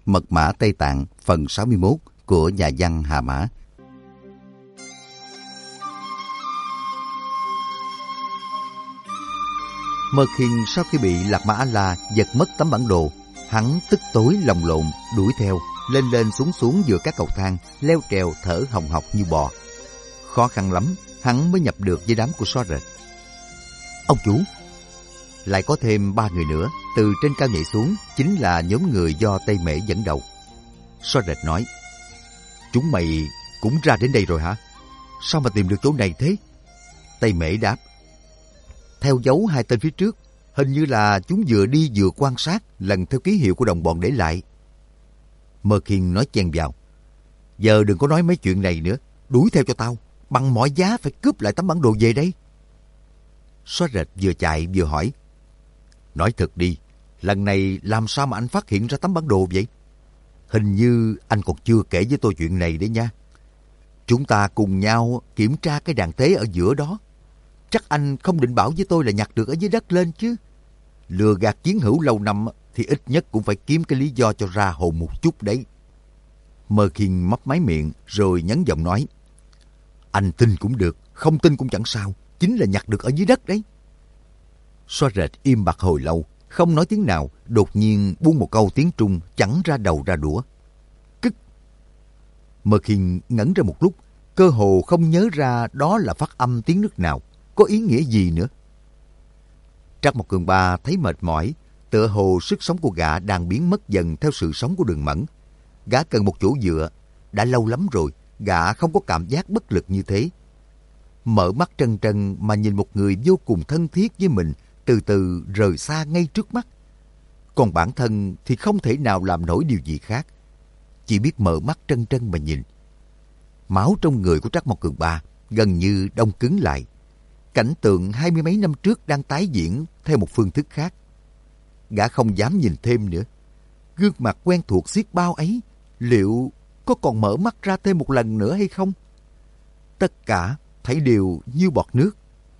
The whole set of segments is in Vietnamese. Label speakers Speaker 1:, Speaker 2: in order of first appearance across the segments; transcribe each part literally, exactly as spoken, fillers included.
Speaker 1: Mật mã Tây Tạng phần sáu mươi mốt của nhà văn Hà Mã. Mơ Khiên sau khi bị Lạc Ma A-la giật mất tấm bản đồ, hắn tức tối lòng lộn đuổi theo, lên lên xuống xuống giữa các cầu thang, leo trèo thở hồng hộc như bò. Khó khăn lắm, hắn mới nhập được với đám của So Rệt. Ông chủ, lại có thêm ba người nữa từ trên cao nhảy xuống, chính là nhóm người do Tây Mễ dẫn đầu. So Rệt nói, chúng mày cũng ra đến đây rồi hả? Sao mà tìm được chỗ này thế? Tây Mễ đáp, theo dấu hai tên phía trước, hình như là chúng vừa đi vừa quan sát, lần theo ký hiệu của đồng bọn để lại. Mơ Khiên nói chen vào, giờ đừng có nói mấy chuyện này nữa, đuổi theo cho tao, bằng mọi giá phải cướp lại tấm bản đồ về đây. So Rệt vừa chạy vừa hỏi, nói thật đi, lần này làm sao mà anh phát hiện ra tấm bản đồ vậy? Hình như anh còn chưa kể với tôi chuyện này đấy nha. Chúng ta cùng nhau kiểm tra cái đàn tế ở giữa đó. Chắc anh không định bảo với tôi là nhặt được ở dưới đất lên chứ. Lừa gạt chiến hữu lâu năm thì ít nhất cũng phải kiếm cái lý do cho ra hồn một chút đấy. Mơ Khiên mấp máy miệng rồi nhấn giọng nói, anh tin cũng được, không tin cũng chẳng sao, chính là nhặt được ở dưới đất đấy. So Rệt im bặt hồi lâu, không nói tiếng nào, đột nhiên buông một câu tiếng Trung chẳng ra đầu ra đũa. Kích! Mơ Khiên ngẩn ra một lúc, cơ hồ không nhớ ra đó là phát âm tiếng nước nào, có ý nghĩa gì nữa. Trắc Mộc Cường Ba thấy mệt mỏi, tựa hồ sức sống của gã đang biến mất dần theo sự sống của Đường Mẫn. Gã cần một chỗ dựa, đã lâu lắm rồi, gã không có cảm giác bất lực như thế. Mở mắt trân trân mà nhìn một người vô cùng thân thiết với mình từ từ rời xa ngay trước mắt. Còn bản thân thì không thể nào làm nổi điều gì khác, chỉ biết mở mắt trân trân mà nhìn. Máu trong người của Trắc Mộc Cường Ba gần như đông cứng lại. Cảnh tượng hai mươi mấy năm trước đang tái diễn theo một phương thức khác. Gã không dám nhìn thêm nữa. Gương mặt quen thuộc xiết bao ấy, liệu có còn mở mắt ra thêm một lần nữa hay không? Tất cả thấy đều như bọt nước.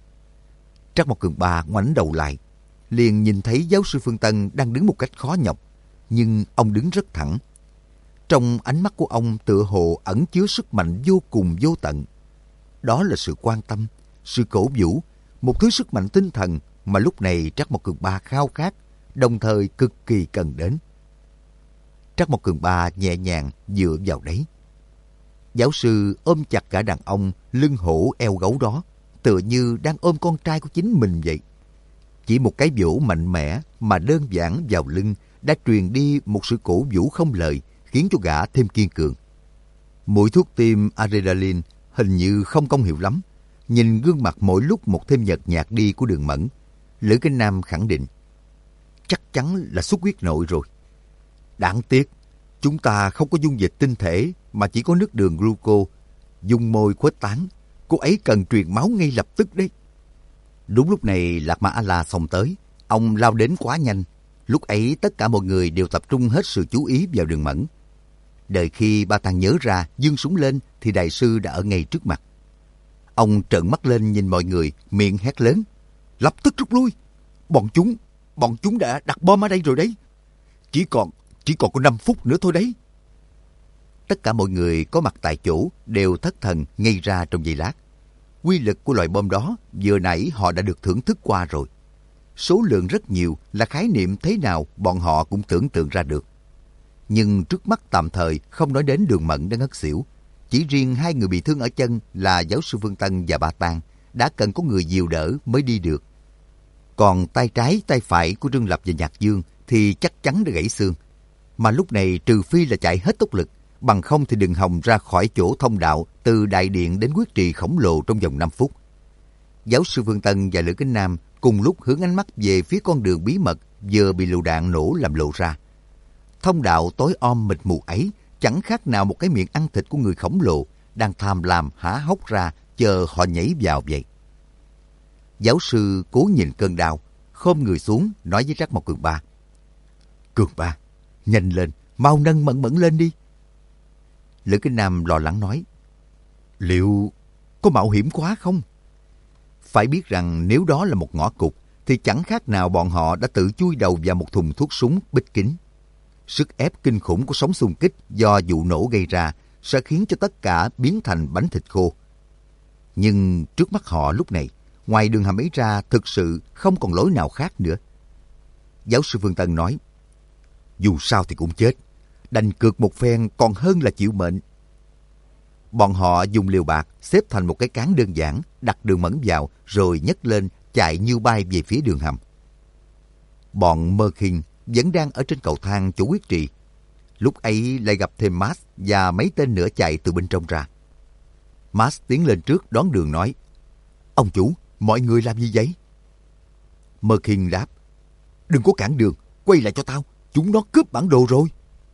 Speaker 1: Trắc Mộc Cường Ba ngoảnh đầu lại, liền nhìn thấy giáo sư Phương Tân đang đứng một cách khó nhọc, nhưng ông đứng rất thẳng. Trong ánh mắt của ông tựa hồ ẩn chứa sức mạnh vô cùng vô tận. Đó là sự quan tâm, sự cổ vũ, một thứ sức mạnh tinh thần mà lúc này Trắc Mộc Cường Ba khao khát, đồng thời cực kỳ cần đến. Trắc Mộc Cường Ba nhẹ nhàng dựa vào đấy. Giáo sư ôm chặt cả đàn ông lưng hổ eo gấu đó, tựa như đang ôm con trai của chính mình vậy. Chỉ một cái vỗ mạnh mẽ mà đơn giản vào lưng đã truyền đi một sự cổ vũ không lời, khiến cho gã thêm kiên cường. Mũi thuốc tiêm adrenaline hình như không công hiệu lắm. Nhìn gương mặt mỗi lúc một thêm nhợt nhạt đi của Đường Mẫn, Lữ Kinh Nam khẳng định, chắc chắn là xuất huyết nội rồi. Đáng tiếc, chúng ta không có dung dịch tinh thể mà chỉ có nước đường gluco, dung môi khuếch tán. Cô ấy cần truyền máu ngay lập tức đấy. Đúng lúc này Lạc Ma A-la xông tới. Ông lao đến quá nhanh. Lúc ấy tất cả mọi người đều tập trung hết sự chú ý vào Đường Mẫn. Đợi khi Ba Tàng nhớ ra giương súng lên thì đại sư đã ở ngay trước mặt. Ông trợn mắt lên nhìn mọi người, miệng hét lớn, lập tức rút lui. Bọn chúng, bọn chúng đã đặt bom ở đây rồi đấy. Chỉ còn, chỉ còn có năm phút nữa thôi đấy. Tất cả mọi người có mặt tại chỗ đều thất thần ngây ra trong giây lát. Quy lực của loại bom đó vừa nãy họ đã được thưởng thức qua rồi. Số lượng rất nhiều là khái niệm thế nào bọn họ cũng tưởng tượng ra được. Nhưng trước mắt tạm thời không nói đến Đường Mẫn đã ngất xỉu. Chỉ riêng hai người bị thương ở chân là giáo sư Phương Tân và Ba Tàng đã cần có người dìu đỡ mới đi được. Còn tay trái, tay phải của Trương Lập và Nhạc Dương thì chắc chắn đã gãy xương. Mà lúc này trừ phi là chạy hết tốc lực, bằng không thì đừng hòng ra khỏi chỗ thông đạo từ đại điện đến quyết trì khổng lồ trong vòng năm phút. Giáo sư Phương Tân và Lữ Kính Nam cùng lúc hướng ánh mắt về phía con đường bí mật vừa bị lựu đạn nổ làm lộ ra. Thông đạo tối om mịt mù ấy chẳng khác nào một cái miệng ăn thịt của người khổng lồ đang tham lam há hốc ra chờ họ nhảy vào vậy. Giáo sư cố nhìn cơn đau, khom người xuống nói với Trắc Mộc Cường Ba, Cường Ba, nhanh lên, mau nâng Mẫn Mẫn lên đi. Lữ Kính Nam lo lắng nói, liệu có mạo hiểm quá không? Phải biết rằng nếu đó là một ngõ cụt thì chẳng khác nào bọn họ đã tự chui đầu vào một thùng thuốc súng bích kín. Sức ép kinh khủng của sóng xung kích do vụ nổ gây ra sẽ khiến cho tất cả biến thành bánh thịt khô. Nhưng trước mắt họ lúc này, ngoài đường hầm ấy ra thực sự không còn lối nào khác nữa. Giáo sư Phương Tân nói, dù sao thì cũng chết, đành cược một phen còn hơn là chịu mệnh. Bọn họ dùng liều bạc xếp thành một cái cán đơn giản, đặt Đường Mẫn vào rồi nhấc lên chạy như bay về phía đường hầm. Bọn Mơ Khinh vẫn đang ở trên cầu thang chỗ quyết trị. Lúc ấy lại gặp thêm Max và mấy tên nữa chạy từ bên trong ra. Max tiến lên trước đón đường nói, ông chủ, mọi người làm gì vậy? Mơ Khinh đáp, đừng có cản đường, quay lại cho tao, chúng nó cướp bản đồ rồi.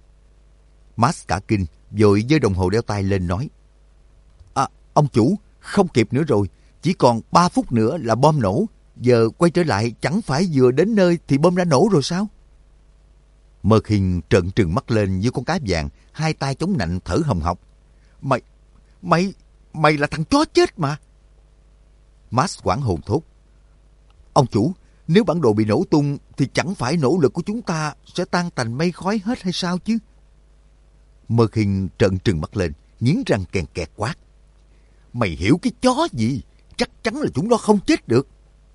Speaker 1: Max cả kinh, vội giơ đồng hồ đeo tay lên nói, à, ông chủ, không kịp nữa rồi, chỉ còn ba phút nữa là bom nổ, giờ quay trở lại chẳng phải vừa đến nơi thì bom đã nổ rồi sao? Mơ Khinh trợn trừng mắt lên như con cá vàng, hai tay chống nạnh thở hồng hộc. Mày, mày, mày là thằng chó chết mà. Max hoảng hồn thốt, ông chủ, nếu bản đồ bị nổ tung thì chẳng phải nỗ lực của chúng ta sẽ tan thành mây khói hết hay sao chứ? Mơ Khinh trợn trừng mắt lên, nghiến răng kèn kẹt quát, mày hiểu cái chó gì? Chắc chắn là chúng nó không chết được.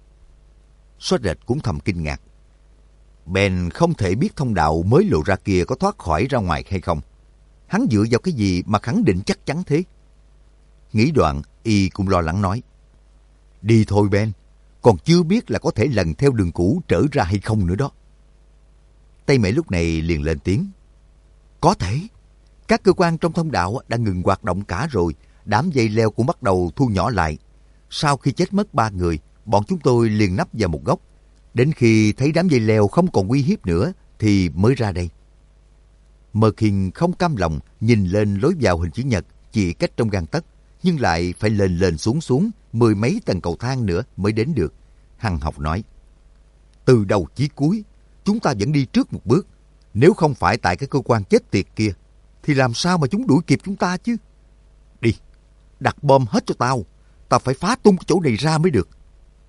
Speaker 1: Xóa Rệt cũng thầm kinh ngạc. Ben không thể biết thông đạo mới lộ ra kia có thoát khỏi ra ngoài hay không. Hắn dựa vào cái gì mà khẳng định chắc chắn thế? Nghĩ đoạn, y cũng lo lắng nói, đi thôi Ben, còn chưa biết là có thể lần theo đường cũ trở ra hay không nữa đó. Tây Mễ lúc này liền lên tiếng, có thể. Các cơ quan trong thông đạo đã ngừng hoạt động cả rồi, đám dây leo cũng bắt đầu thu nhỏ lại. Sau khi chết mất ba người, bọn chúng tôi liền nấp vào một góc. Đến khi thấy đám dây leo không còn uy hiếp nữa thì mới ra đây. Mơ Khinh không cam lòng nhìn lên lối vào hình chữ nhật chỉ cách trong gang tấc, nhưng lại phải lên lên xuống xuống mười mấy tầng cầu thang nữa mới đến được. Hằng học nói, từ đầu chí cuối chúng ta vẫn đi trước một bước. Nếu không phải tại cái cơ quan chết tiệt kia thì làm sao mà chúng đuổi kịp chúng ta chứ? Đi, đặt bom hết cho tao. Tao phải phá tung cái chỗ này ra mới được.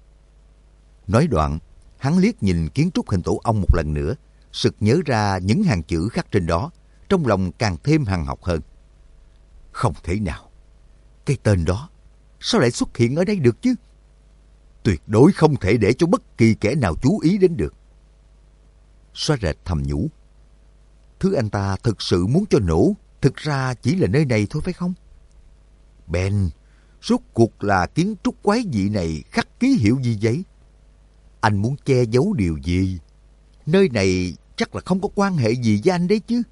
Speaker 1: Nói đoạn, hắn liếc nhìn kiến trúc hình tổ ong một lần nữa, sực nhớ ra những hàng chữ khắc trên đó, trong lòng càng thêm hằng học hơn. Không thể nào, cái tên đó sao lại xuất hiện ở đây được chứ? Tuyệt đối không thể để cho bất kỳ kẻ nào chú ý đến được. Xóa Rệt thầm nhủ, thứ anh ta thực sự muốn cho nổ, thực ra chỉ là nơi này thôi phải không? Ben, rốt cuộc là kiến trúc quái dị này khắc ký hiệu gì vậy? Anh muốn che giấu điều gì? Nơi này chắc là không có quan hệ gì với anh đấy chứ.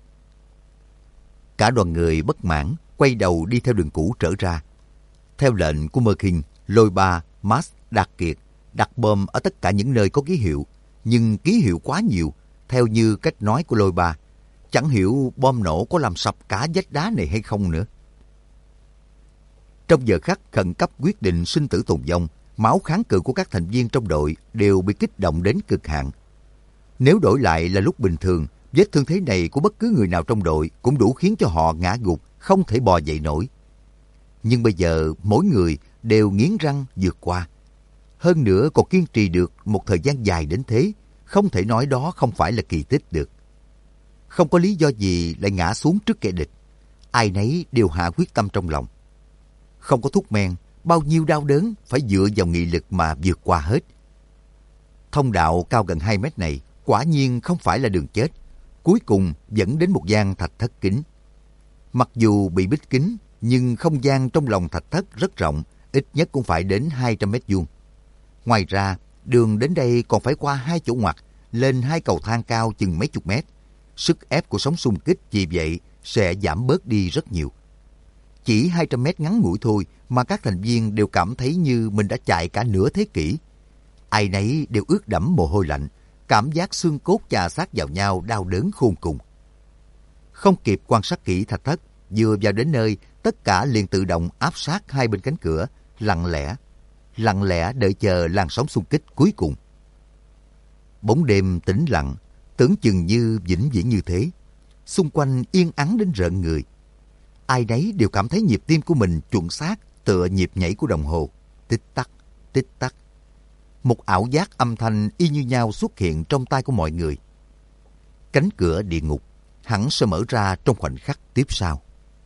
Speaker 1: Cả đoàn người bất mãn, quay đầu đi theo đường cũ trở ra. Theo lệnh của Mơ Khinh, Lôi Ba, Max, Đạt Kiệt đặt bom ở tất cả những nơi có ký hiệu, nhưng ký hiệu quá nhiều, theo như cách nói của Lôi Ba. Chẳng hiểu bom nổ có làm sập cả vách đá này hay không nữa. Trong giờ khắc khẩn cấp quyết định sinh tử tồn vong, máu kháng cự của các thành viên trong đội đều bị kích động đến cực hạn. Nếu đổi lại là lúc bình thường, vết thương thế này của bất cứ người nào trong đội cũng đủ khiến cho họ ngã gục, không thể bò dậy nổi. Nhưng bây giờ mỗi người đều nghiến răng vượt qua. Hơn nữa còn kiên trì được một thời gian dài đến thế, không thể nói đó không phải là kỳ tích được. Không có lý do gì lại ngã xuống trước kẻ địch. Ai nấy đều hạ quyết tâm trong lòng. Không có thuốc men, bao nhiêu đau đớn phải dựa vào nghị lực mà vượt qua hết. Thông đạo cao gần hai mét này quả nhiên không phải là đường chết. Cuối cùng dẫn đến một gian thạch thất kín. Mặc dù bị bích kín, nhưng không gian trong lòng thạch thất rất rộng, ít nhất cũng phải đến hai trăm mét vuông. Ngoài ra, đường đến đây còn phải qua hai chỗ ngoặt, lên hai cầu thang cao chừng mấy chục mét. Sức ép của sóng xung kích vì vậy sẽ giảm bớt đi rất nhiều. Chỉ hai trăm mét ngắn ngủi thôi mà các thành viên đều cảm thấy như mình đã chạy cả nửa thế kỷ. Ai nấy đều ướt đẫm mồ hôi lạnh, cảm giác xương cốt chà sát vào nhau đau đớn khôn cùng. Không kịp quan sát kỹ thạch thất, vừa vào đến nơi, tất cả liền tự động áp sát hai bên cánh cửa, lặng lẽ, lặng lẽ đợi chờ làn sóng xung kích cuối cùng. Bóng đêm tĩnh lặng, tưởng chừng như vĩnh viễn như thế. Xung quanh yên ắng đến rợn người. Ai nấy đều cảm thấy nhịp tim của mình chuẩn xác tựa nhịp nhảy của đồng hồ. Tích tắc, tích tắc. Một ảo giác âm thanh y như nhau xuất hiện trong tai của mọi người. Cánh cửa địa ngục, hẳn sẽ mở ra trong khoảnh khắc tiếp sau.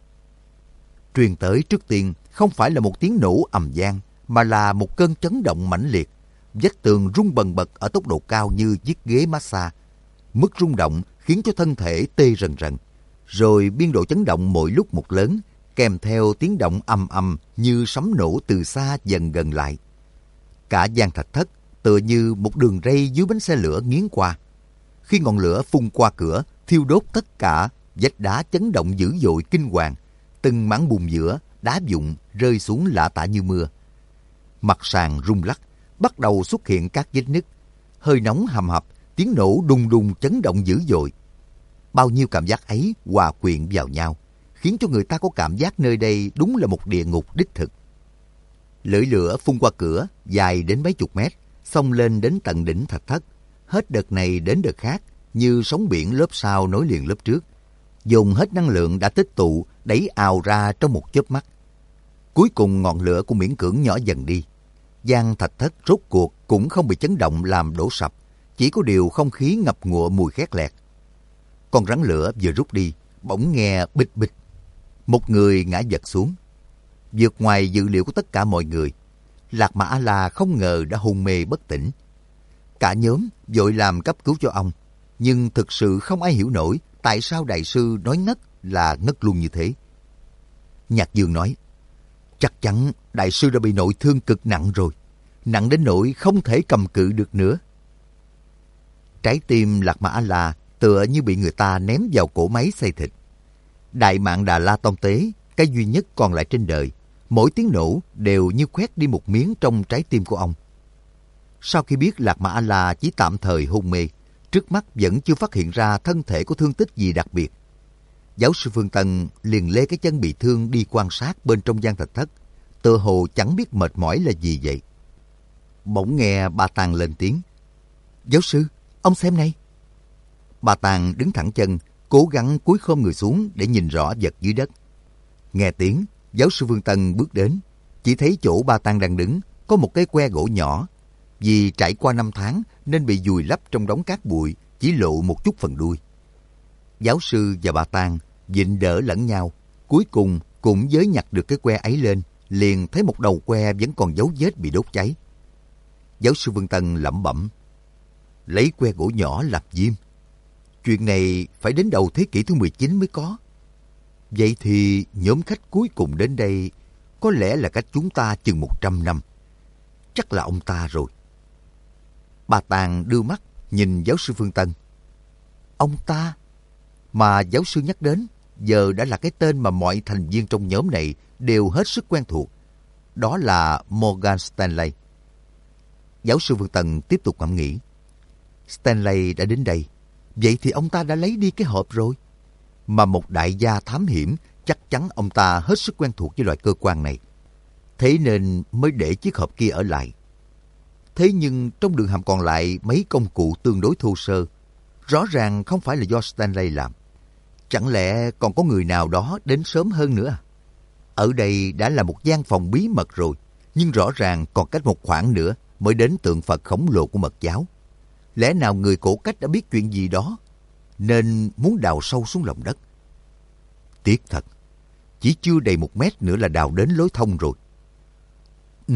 Speaker 1: Truyền tới trước tiên không phải là một tiếng nổ ầm vang, mà là một cơn chấn động mãnh liệt. Vách tường rung bần bật ở tốc độ cao như chiếc ghế massage. Mức rung động khiến cho thân thể tê rần rần. Rồi biên độ chấn động mỗi lúc một lớn, kèm theo tiếng động ầm ầm như sấm nổ từ xa dần gần lại. Cả gian thạch thất tựa như một đường ray dưới bánh xe lửa nghiến qua. Khi ngọn lửa phun qua cửa, thiêu đốt tất cả, vách đá chấn động dữ dội kinh hoàng. Từng mảng bùn giữa, đá vụn rơi xuống lả tả như mưa. Mặt sàn rung lắc, bắt đầu xuất hiện các vết nứt. Hơi nóng hầm hập, tiếng nổ đùng đùng chấn động dữ dội. Bao nhiêu cảm giác ấy hòa quyện vào nhau, khiến cho người ta có cảm giác nơi đây đúng là một địa ngục đích thực. Lưỡi lửa phun qua cửa, dài đến mấy chục mét, xông lên đến tận đỉnh thạch thất. Hết đợt này đến đợt khác, như sóng biển lớp sau nối liền lớp trước. Dùng hết năng lượng đã tích tụ, đẩy ào ra trong một chớp mắt. Cuối cùng ngọn lửa cũng miễn cưỡng nhỏ dần đi. Gian thạch thất rốt cuộc cũng không bị chấn động làm đổ sập, chỉ có điều không khí ngập ngụa mùi khét lẹt. Con rắn lửa vừa rút đi, bỗng nghe bịch bịch. Một người ngã giật xuống. Vượt ngoài dự liệu của tất cả mọi người, Lạc Mà A-la không ngờ đã hôn mê bất tỉnh. Cả nhóm vội làm cấp cứu cho ông, nhưng thực sự không ai hiểu nổi tại sao đại sư nói ngất là ngất luôn như thế. Nhạc Dương nói, chắc chắn đại sư đã bị nội thương cực nặng rồi, nặng đến nỗi không thể cầm cự được nữa. Trái tim Lạc Mà A-la tựa như bị người ta ném vào cỗ máy xay thịt. Đại Mạn Đà La Tông Tế, cái duy nhất còn lại trên đời, mỗi tiếng nổ đều như khoét đi một miếng trong trái tim của ông. Sau khi biết Lạc Mà A-la chỉ tạm thời hôn mê, trước mắt vẫn chưa phát hiện ra thân thể có thương tích gì đặc biệt. Giáo sư Phương Tân liền lê cái chân bị thương đi quan sát bên trong gian thạch thất, tựa hồ chẳng biết mệt mỏi là gì vậy. Bỗng nghe bà Tàng lên tiếng, giáo sư, ông xem này. Bà Tàng đứng thẳng chân, cố gắng cúi khom người xuống để nhìn rõ vật dưới đất. Nghe tiếng, giáo sư Phương Tân bước đến, chỉ thấy chỗ bà Tàng đang đứng có một cái que gỗ nhỏ. Vì trải qua năm tháng nên bị vùi lấp trong đống cát bụi, chỉ lộ một chút phần đuôi. Giáo sư và bà Tàng vịn đỡ lẫn nhau, cuối cùng cũng giới nhặt được cái que ấy lên, liền thấy một đầu que vẫn còn dấu vết bị đốt cháy. Giáo sư Phương Tân lẩm bẩm, lấy que gỗ nhỏ làm diêm. Chuyện này phải đến đầu thế kỷ thứ mười chín mới có. Vậy thì nhóm khách cuối cùng đến đây có lẽ là cách chúng ta chừng một trăm năm. Chắc là ông ta rồi. Bà Tàng đưa mắt nhìn giáo sư Phương Tân. Ông ta mà giáo sư nhắc đến giờ đã là cái tên mà mọi thành viên trong nhóm này đều hết sức quen thuộc. Đó là Morgan Stanley. Giáo sư Phương Tân tiếp tục ngẫm nghĩ. Stanley đã đến đây, vậy thì ông ta đã lấy đi cái hộp rồi. Mà một đại gia thám hiểm, chắc chắn ông ta hết sức quen thuộc với loại cơ quan này. Thế nên mới để chiếc hộp kia ở lại. Thế nhưng trong đường hầm còn lại mấy công cụ tương đối thô sơ, rõ ràng không phải là do Stanley làm. Chẳng lẽ còn có người nào đó đến sớm hơn nữa à? Ở đây đã là một gian phòng bí mật rồi, nhưng rõ ràng còn cách một khoảng nữa mới đến tượng Phật khổng lồ của Mật giáo. Lẽ nào người cổ cách đã biết chuyện gì đó, nên muốn đào sâu xuống lòng đất? Tiếc thật, chỉ chưa đầy một mét nữa là đào đến lối thông rồi. Ừ?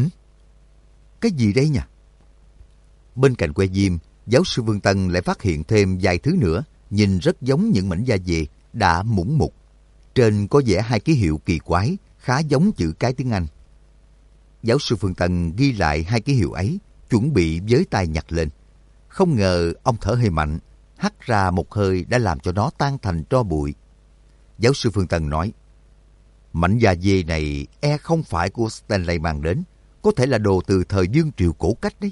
Speaker 1: Cái gì đây nhỉ? Bên cạnh que diêm, giáo sư Vương Tân lại phát hiện thêm vài thứ nữa, nhìn rất giống những mảnh da dê đã mũng mục. Trên có vẽ hai ký hiệu kỳ quái, khá giống chữ cái tiếng Anh. Giáo sư Phương Tân ghi lại hai ký hiệu ấy, chuẩn bị với tay nhặt lên. Không ngờ ông thở hơi mạnh, hắt ra một hơi đã làm cho nó tan thành tro bụi. Giáo sư Phương Tân nói, mảnh da dê này e không phải của Stanley mang đến, có thể là đồ từ thời Dương Triều cổ cách đấy.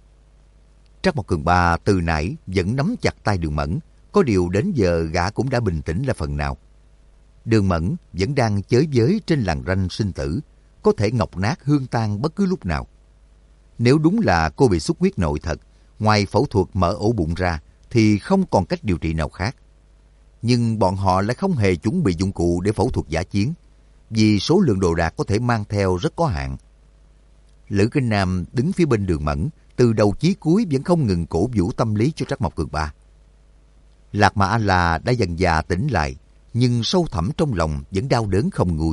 Speaker 1: Trác Mộc Cường Ba từ nãy vẫn nắm chặt tay Đường Mẫn, có điều đến giờ gã cũng đã bình tĩnh là phần nào. Đường Mẫn vẫn đang chới với trên làn ranh sinh tử, có thể ngọc nát hương tan bất cứ lúc nào. Nếu đúng là cô bị xuất huyết nội thật, ngoài phẫu thuật mở ổ bụng ra thì không còn cách điều trị nào khác. Nhưng bọn họ lại không hề chuẩn bị dụng cụ để phẫu thuật dã chiến, vì số lượng đồ đạc có thể mang theo rất có hạn. Lữ Kinh Nam đứng phía bên Đường Mẫn, từ đầu chí cuối vẫn không ngừng cổ vũ tâm lý cho Trác Mộc Cường Ba. Lạc Mà A-la đã dần dà tỉnh lại, nhưng sâu thẳm trong lòng vẫn đau đớn không nguôi.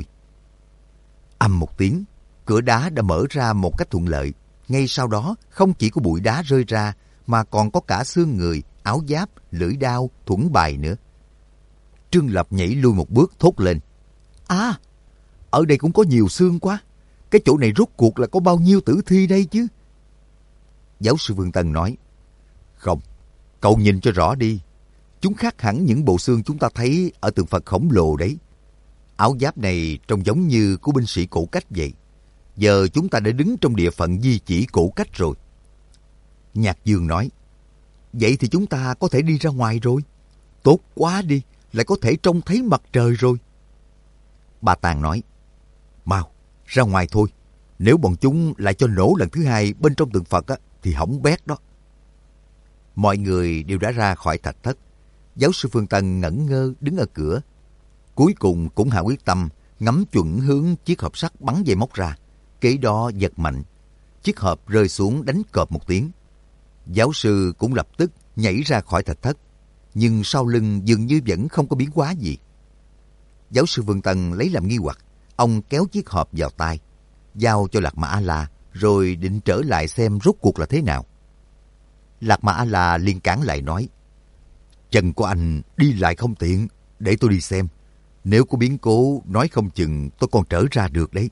Speaker 1: Ầm một tiếng, cửa đá đã mở ra một cách thuận lợi. Ngay sau đó, không chỉ có bụi đá rơi ra, mà còn có cả xương người, áo giáp, lưỡi đao, thuẫn bài nữa. Trương Lập nhảy lui một bước thốt lên. À, ở đây cũng có nhiều xương quá. Cái chỗ này rốt cuộc là có bao nhiêu tử thi đây chứ? Giáo sư Vương Tân nói. Không, cậu nhìn cho rõ đi. Chúng khác hẳn những bộ xương chúng ta thấy ở tượng Phật khổng lồ đấy. Áo giáp này trông giống như của binh sĩ cổ cách vậy. Giờ chúng ta đã đứng trong địa phận di chỉ cổ cách rồi. Nhạc Dương nói. Vậy thì chúng ta có thể đi ra ngoài rồi. Tốt quá đi, lại có thể trông thấy mặt trời rồi. Bà Tàng nói. Mau, ra ngoài thôi. Nếu bọn chúng lại cho nổ lần thứ hai bên trong tượng Phật á, thì hỏng bét đó. Mọi người đều đã ra khỏi thạch thất. Giáo sư Phương Tân ngẩn ngơ đứng ở cửa. Cuối cùng cũng hạ quyết tâm, ngắm chuẩn hướng chiếc hộp sắt bắn dây móc ra. Kế đó giật mạnh. Chiếc hộp rơi xuống đánh cọp một tiếng. Giáo sư cũng lập tức nhảy ra khỏi thạch thất. Nhưng sau lưng dường như vẫn không có biến hóa gì. Giáo sư Vương Tân lấy làm nghi hoặc. Ông kéo chiếc hộp vào tay, giao cho Lạc Mà A-la, rồi định trở lại xem rốt cuộc là thế nào. Lạc Mà A-la liền cản lại nói. Chân của anh đi lại không tiện, để tôi đi xem. Nếu có biến cố, nói không chừng tôi còn trở ra được đấy.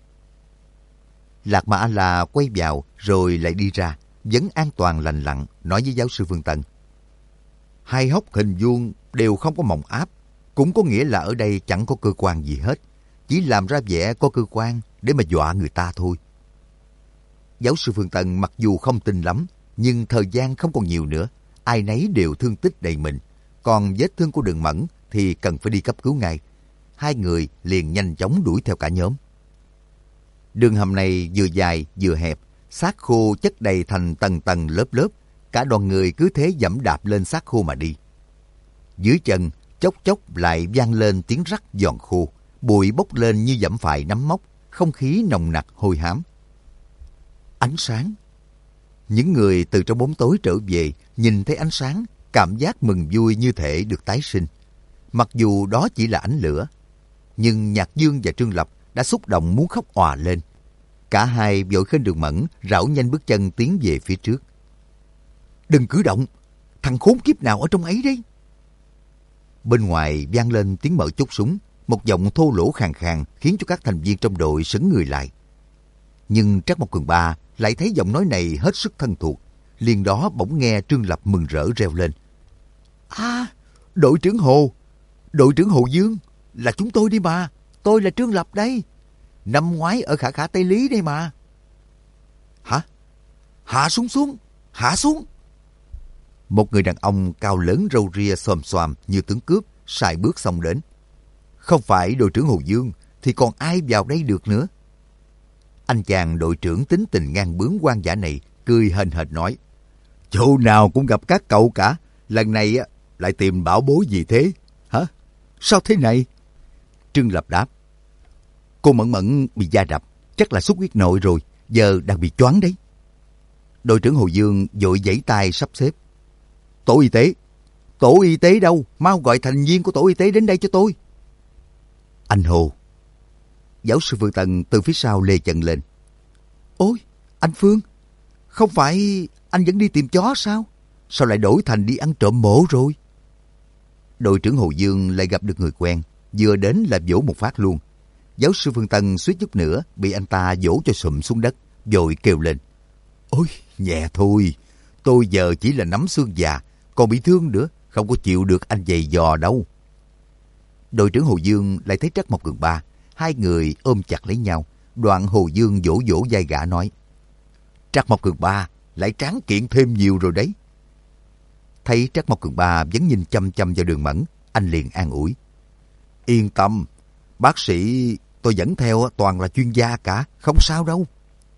Speaker 1: Lạc Mà A-la quay vào rồi lại đi ra, vẫn an toàn lành lặn, nói với giáo sư Vương Tân. Hai hốc hình vuông đều không có mỏng áp, cũng có nghĩa là ở đây chẳng có cơ quan gì hết. Chỉ làm ra vẻ có cơ quan để mà dọa người ta thôi. Giáo sư Phương Tân mặc dù không tin lắm, nhưng thời gian không còn nhiều nữa. Ai nấy đều thương tích đầy mình. Còn vết thương của Đường Mẫn thì cần phải đi cấp cứu ngay. Hai người liền nhanh chóng đuổi theo cả nhóm. Đường hầm này vừa dài vừa hẹp, xác khô chất đầy thành tầng tầng lớp lớp. Cả đoàn người cứ thế dẫm đạp lên xác khô mà đi. Dưới chân chốc chốc lại vang lên tiếng rắc giòn khô. Bụi bốc lên như dẫm phải nấm mốc, không khí nồng nặc hôi hám. Ánh sáng. Những người từ trong bóng tối trở về, nhìn thấy ánh sáng, cảm giác mừng vui như thể được tái sinh. Mặc dù đó chỉ là ánh lửa, nhưng Nhạc Dương và Trương Lập đã xúc động muốn khóc òa lên. Cả hai vội khênh Đường Mẫn, rảo nhanh bước chân tiến về phía trước. Đừng cử động, thằng khốn kiếp nào ở trong ấy đấy. Bên ngoài vang lên tiếng mở chốt súng. Một giọng thô lỗ khàn khàn khiến cho các thành viên trong đội sững người lại. Nhưng Trác Mộc Cường Ba lại thấy giọng nói này hết sức thân thuộc. Liền đó bỗng nghe Trương Lập mừng rỡ reo lên. À, đội trưởng Hồ, đội trưởng Hồ Dương, là chúng tôi đi mà. Tôi là Trương Lập đây. Năm ngoái ở Khả Khả Tây Lý đây mà. Hả? Hạ xuống xuống, hạ xuống. Một người đàn ông cao lớn râu ria xòm xoàm như tướng cướp sải bước xông đến. Không phải đội trưởng Hồ Dương thì còn ai vào đây được nữa. Anh chàng đội trưởng tính tình ngang bướng quan giả này cười hền hệt nói. Chỗ nào cũng gặp các cậu cả. Lần này lại tìm bảo bối gì thế? Hả? Sao thế này? Trương Lập đáp. Cô Mẫn Mẫn bị da đập, chắc là xuất huyết nội rồi, giờ đang bị choáng đấy. Đội trưởng Hồ Dương vội giãy tay sắp xếp. Tổ y tế. Tổ y tế đâu? Mau gọi thành viên của tổ y tế đến đây cho tôi. Anh Hồ. Giáo sư Phương Tân từ phía sau lê chân lên. Ôi, anh Phương, không phải anh vẫn đi tìm chó sao? Sao lại đổi thành đi ăn trộm mộ rồi? Đội trưởng Hồ Dương lại gặp được người quen, vừa đến là vỗ một phát luôn. Giáo sư Phương Tân suýt chút nữa bị anh ta vỗ cho sụm xuống đất, vội kêu lên. Ôi, nhẹ thôi, tôi giờ chỉ là nắm xương già, còn bị thương nữa, không có chịu được anh giày dò đâu. Đội trưởng Hồ Dương lại thấy Trác Mộc Cường Ba, hai người ôm chặt lấy nhau. Đoạn Hồ Dương vỗ vỗ vai gã nói. Trác Mộc Cường Ba lại tráng kiện thêm nhiều rồi đấy. Thấy Trác Mộc Cường Ba vẫn nhìn chăm chăm vào Đường Mẫn, anh liền an ủi. Yên tâm, bác sĩ tôi dẫn theo toàn là chuyên gia cả, không sao đâu.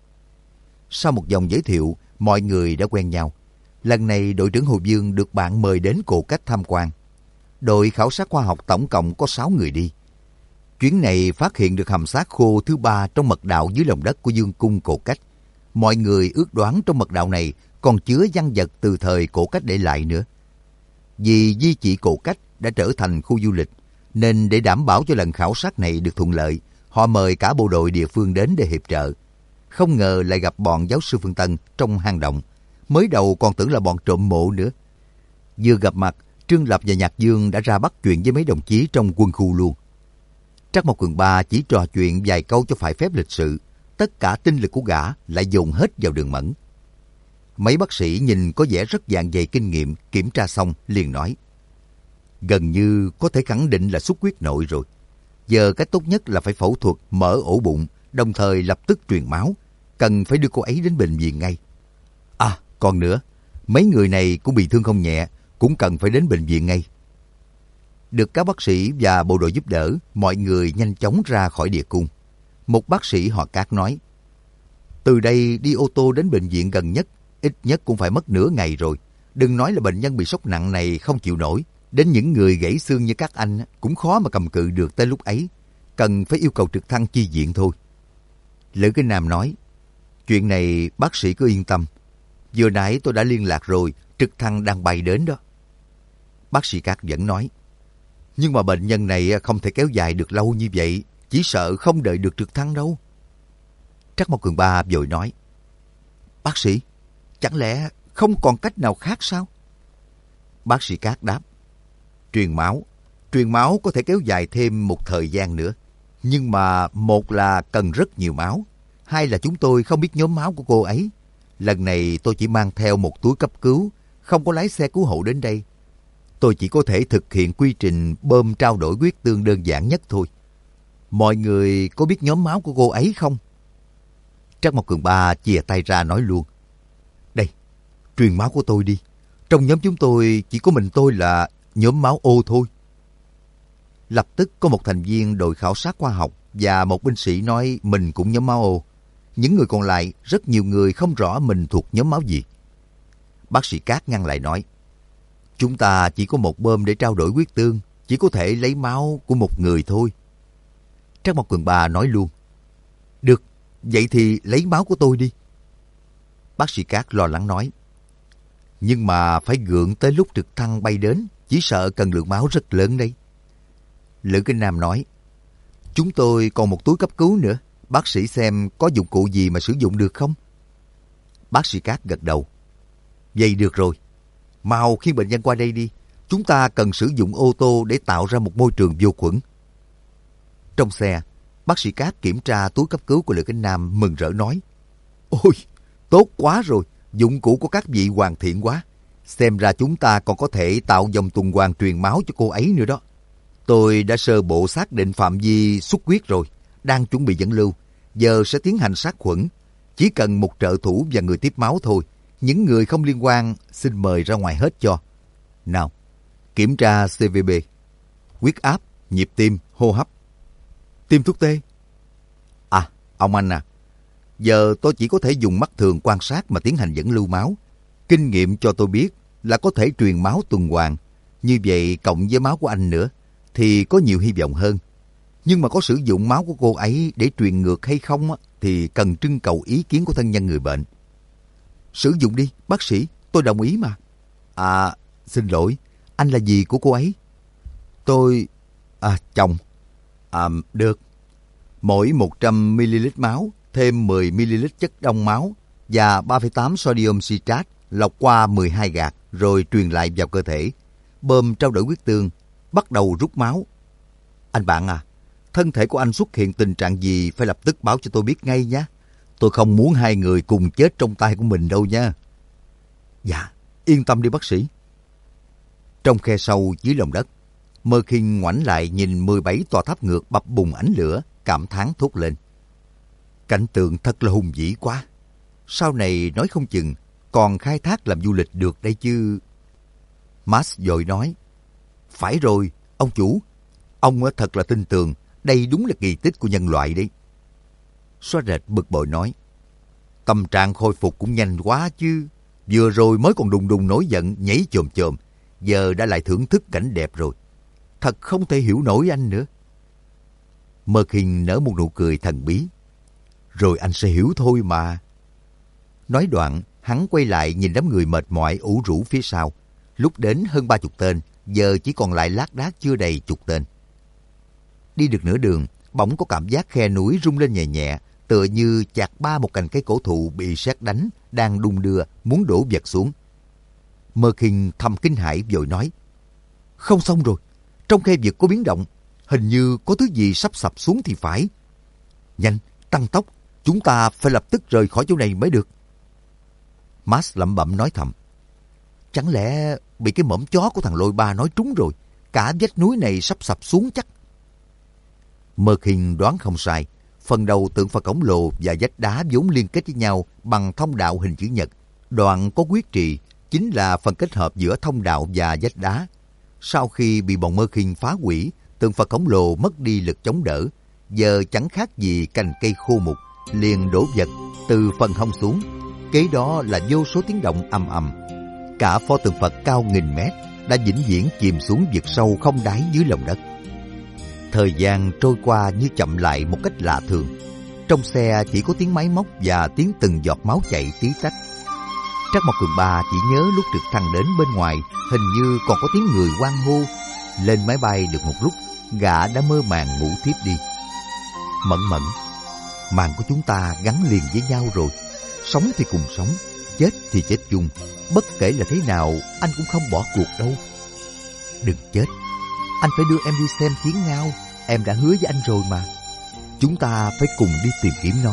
Speaker 1: Sau một vòng giới thiệu, mọi người đã quen nhau. Lần này đội trưởng Hồ Dương được bạn mời đến Cổ Cách tham quan. Đội khảo sát khoa học tổng cộng có sáu người đi. Chuyến này phát hiện được hầm xác khô thứ ba trong mật đạo dưới lòng đất của Dương cung Cổ Cách. Mọi người ước đoán trong mật đạo này còn chứa văn vật từ thời Cổ Cách để lại nữa. Vì di chỉ cổ cách đã trở thành khu du lịch, nên để đảm bảo cho lần khảo sát này được thuận lợi, họ mời cả bộ đội địa phương đến để hiệp trợ. Không ngờ lại gặp bọn giáo sư Phương Tân trong hang động. Mới đầu còn tưởng là bọn trộm mộ nữa. Vừa gặp mặt, Trương Lập và Nhạc Dương đã ra bắt chuyện với mấy đồng chí trong quân khu luôn. Trắc Mộc Cường Ba chỉ trò chuyện vài câu cho phải phép lịch sự. Tất cả tinh lực của gã lại dồn hết vào Đường Mẫn. Mấy bác sĩ nhìn có vẻ rất dạn dày kinh nghiệm, kiểm tra xong liền nói: gần như có thể khẳng định là xuất huyết nội rồi. Giờ cách tốt nhất là phải phẫu thuật mở ổ bụng, đồng thời lập tức truyền máu. Cần phải đưa cô ấy đến bệnh viện ngay. À, còn nữa, mấy người này cũng bị thương không nhẹ, cũng cần phải đến bệnh viện ngay. Được các bác sĩ và bộ đội giúp đỡ, mọi người nhanh chóng ra khỏi địa cung. Một bác sĩ họ Cát nói: từ đây đi ô tô đến bệnh viện gần nhất, ít nhất cũng phải mất nửa ngày rồi. Đừng nói là bệnh nhân bị sốc nặng này không chịu nổi, đến những người gãy xương như các anh cũng khó mà cầm cự được tới lúc ấy. Cần phải yêu cầu trực thăng chi viện thôi. Lữ Kinh Nam nói: chuyện này bác sĩ cứ yên tâm. Vừa nãy tôi đã liên lạc rồi, trực thăng đang bay đến đó. Bác sĩ Cát vẫn nói: nhưng mà bệnh nhân này không thể kéo dài được lâu như vậy, chỉ sợ không đợi được trực thăng đâu. Trắc Mộc Cường Ba vội nói: bác sĩ, chẳng lẽ không còn cách nào khác sao? Bác sĩ Cát đáp: truyền máu. Truyền máu có thể kéo dài thêm một thời gian nữa. Nhưng mà một là cần rất nhiều máu, hai là chúng tôi không biết nhóm máu của cô ấy. Lần này tôi chỉ mang theo một túi cấp cứu, không có lái xe cứu hộ đến đây. Tôi chỉ có thể thực hiện quy trình bơm trao đổi huyết tương đơn giản nhất thôi. Mọi người có biết nhóm máu của cô ấy không? Trắc Mộc Cường Ba chìa tay ra nói luôn: đây, truyền máu của tôi đi. Trong nhóm chúng tôi chỉ có mình tôi là nhóm máu O thôi. Lập tức có một thành viên đội khảo sát khoa học và một binh sĩ nói mình cũng nhóm máu O. Những người còn lại, rất nhiều người không rõ mình thuộc nhóm máu gì. Bác sĩ Cát ngăn lại nói: chúng ta chỉ có một bơm để trao đổi huyết tương, chỉ có thể lấy máu của một người thôi. Trắc Mộc Cường Ba nói luôn: được, vậy thì lấy máu của tôi đi. Bác sĩ Cát lo lắng nói: nhưng mà phải gượng tới lúc trực thăng bay đến, chỉ sợ cần lượng máu rất lớn đây. Lữ Kinh Nam nói: chúng tôi còn một túi cấp cứu nữa, bác sĩ xem có dụng cụ gì mà sử dụng được không? Bác sĩ Cát gật đầu: vậy được rồi, mau khiêng bệnh nhân qua đây đi. Chúng ta cần sử dụng ô tô để tạo ra một môi trường vô khuẩn. Trong xe, bác sĩ Cát kiểm tra túi cấp cứu của Lữ Kinh Nam, mừng rỡ nói: ôi, tốt quá rồi, dụng cụ của các vị hoàn thiện quá. Xem ra chúng ta còn có thể tạo dòng tuần hoàn truyền máu cho cô ấy nữa đó. Tôi đã sơ bộ xác định phạm vi xuất huyết rồi, đang chuẩn bị dẫn lưu. Giờ sẽ tiến hành sát khuẩn. Chỉ cần một trợ thủ và người tiếp máu thôi. Những người không liên quan xin mời ra ngoài hết cho. Nào, kiểm tra xê vê bê, huyết áp, nhịp tim, hô hấp. Tiêm thuốc tê. À, ông anh à, giờ tôi chỉ có thể dùng mắt thường quan sát mà tiến hành dẫn lưu máu. Kinh nghiệm cho tôi biết là có thể truyền máu tuần hoàn. Như vậy cộng với máu của anh nữa thì có nhiều hy vọng hơn. Nhưng mà có sử dụng máu của cô ấy để truyền ngược hay không thì cần trưng cầu ý kiến của thân nhân người bệnh. Sử dụng đi, bác sĩ, tôi đồng ý mà. À, xin lỗi, anh là gì của cô ấy? Tôi... À, chồng. À, được. Mỗi một trăm mi li lít máu, thêm mười mi li lít chất đông máu và ba phẩy tám sodium citrate lọc qua mười hai gạt rồi truyền lại vào cơ thể. Bơm trao đổi huyết tương, bắt đầu rút máu. Anh bạn à, thân thể của anh xuất hiện tình trạng gì phải lập tức báo cho tôi biết ngay nhé. Tôi không muốn hai người cùng chết trong tay của mình đâu nha. Dạ, yên tâm đi bác sĩ. Trong khe sâu dưới lòng đất, Mơ Khiên ngoảnh lại nhìn mười bảy tòa tháp ngược bập bùng ánh lửa, cảm thán thốt lên: cảnh tượng thật là hùng vĩ quá. Sau này nói không chừng còn khai thác làm du lịch được đây chứ. Max vội nói: phải rồi, ông chủ. Ông thật là tin tưởng, đây đúng là kỳ tích của nhân loại đấy. Xóa Rệt bực bội nói: tâm trạng khôi phục cũng nhanh quá chứ. Vừa rồi mới còn đùng đùng nổi giận nhảy chồm chồm, giờ đã lại thưởng thức cảnh đẹp rồi. Thật không thể hiểu nổi anh nữa. Mơ Khiên nở một nụ cười thần bí: rồi anh sẽ hiểu thôi mà. Nói đoạn, hắn quay lại nhìn đám người mệt mỏi ủ rũ phía sau. Lúc đến hơn ba chục tên, giờ chỉ còn lại lác đác chưa đầy chục tên. Đi được nửa đường, bỗng có cảm giác khe núi rung lên nhẹ nhẹ, tựa như chạc ba một cành cây cổ thụ bị sét đánh, đang đung đưa, muốn đổ vật xuống. Mơ Khinh thầm kinh hãi vội nói, không xong rồi, trong khe vực có biến động, hình như có thứ gì sắp sập xuống thì phải. Nhanh, tăng tốc, chúng ta phải lập tức rời khỏi chỗ này mới được. Max lẩm bẩm nói thầm, chẳng lẽ bị cái mõm chó của thằng Lôi Ba nói trúng rồi, cả vách núi này sắp sập xuống chắc. Mơ Khinh đoán không sai, phần đầu tượng Phật khổng lồ và vách đá vốn liên kết với nhau bằng thông đạo hình chữ nhật, đoạn có quyết trì chính là phần kết hợp giữa thông đạo và vách đá. Sau khi bị bọn Mơ Khinh phá hủy, tượng Phật khổng lồ mất đi lực chống đỡ, giờ chẳng khác gì cành cây khô mục, liền đổ vật từ phần hông xuống. Kế đó là vô số tiếng động ầm ầm. Cả pho tượng Phật cao nghìn mét đã vĩnh viễn chìm xuống vực sâu không đáy dưới lòng đất. Thời gian trôi qua như chậm lại một cách lạ thường. Trong xe chỉ có tiếng máy móc và tiếng từng giọt máu chảy tí tách. Trắc Mộc Cường Ba chỉ nhớ lúc trực thăng đến bên ngoài, hình như còn có tiếng người hoan hô. Lên máy bay được một lúc, gã đã mơ màng ngủ thiếp đi. Mẫn Mẫn, mạng của chúng ta gắn liền với nhau rồi. Sống thì cùng sống, chết thì chết chung. Bất kể là thế nào, anh cũng không bỏ cuộc đâu. Đừng chết, anh phải đưa em đi xem chiến ngao. Em đã hứa với anh rồi mà. Chúng ta phải cùng đi tìm kiếm nó.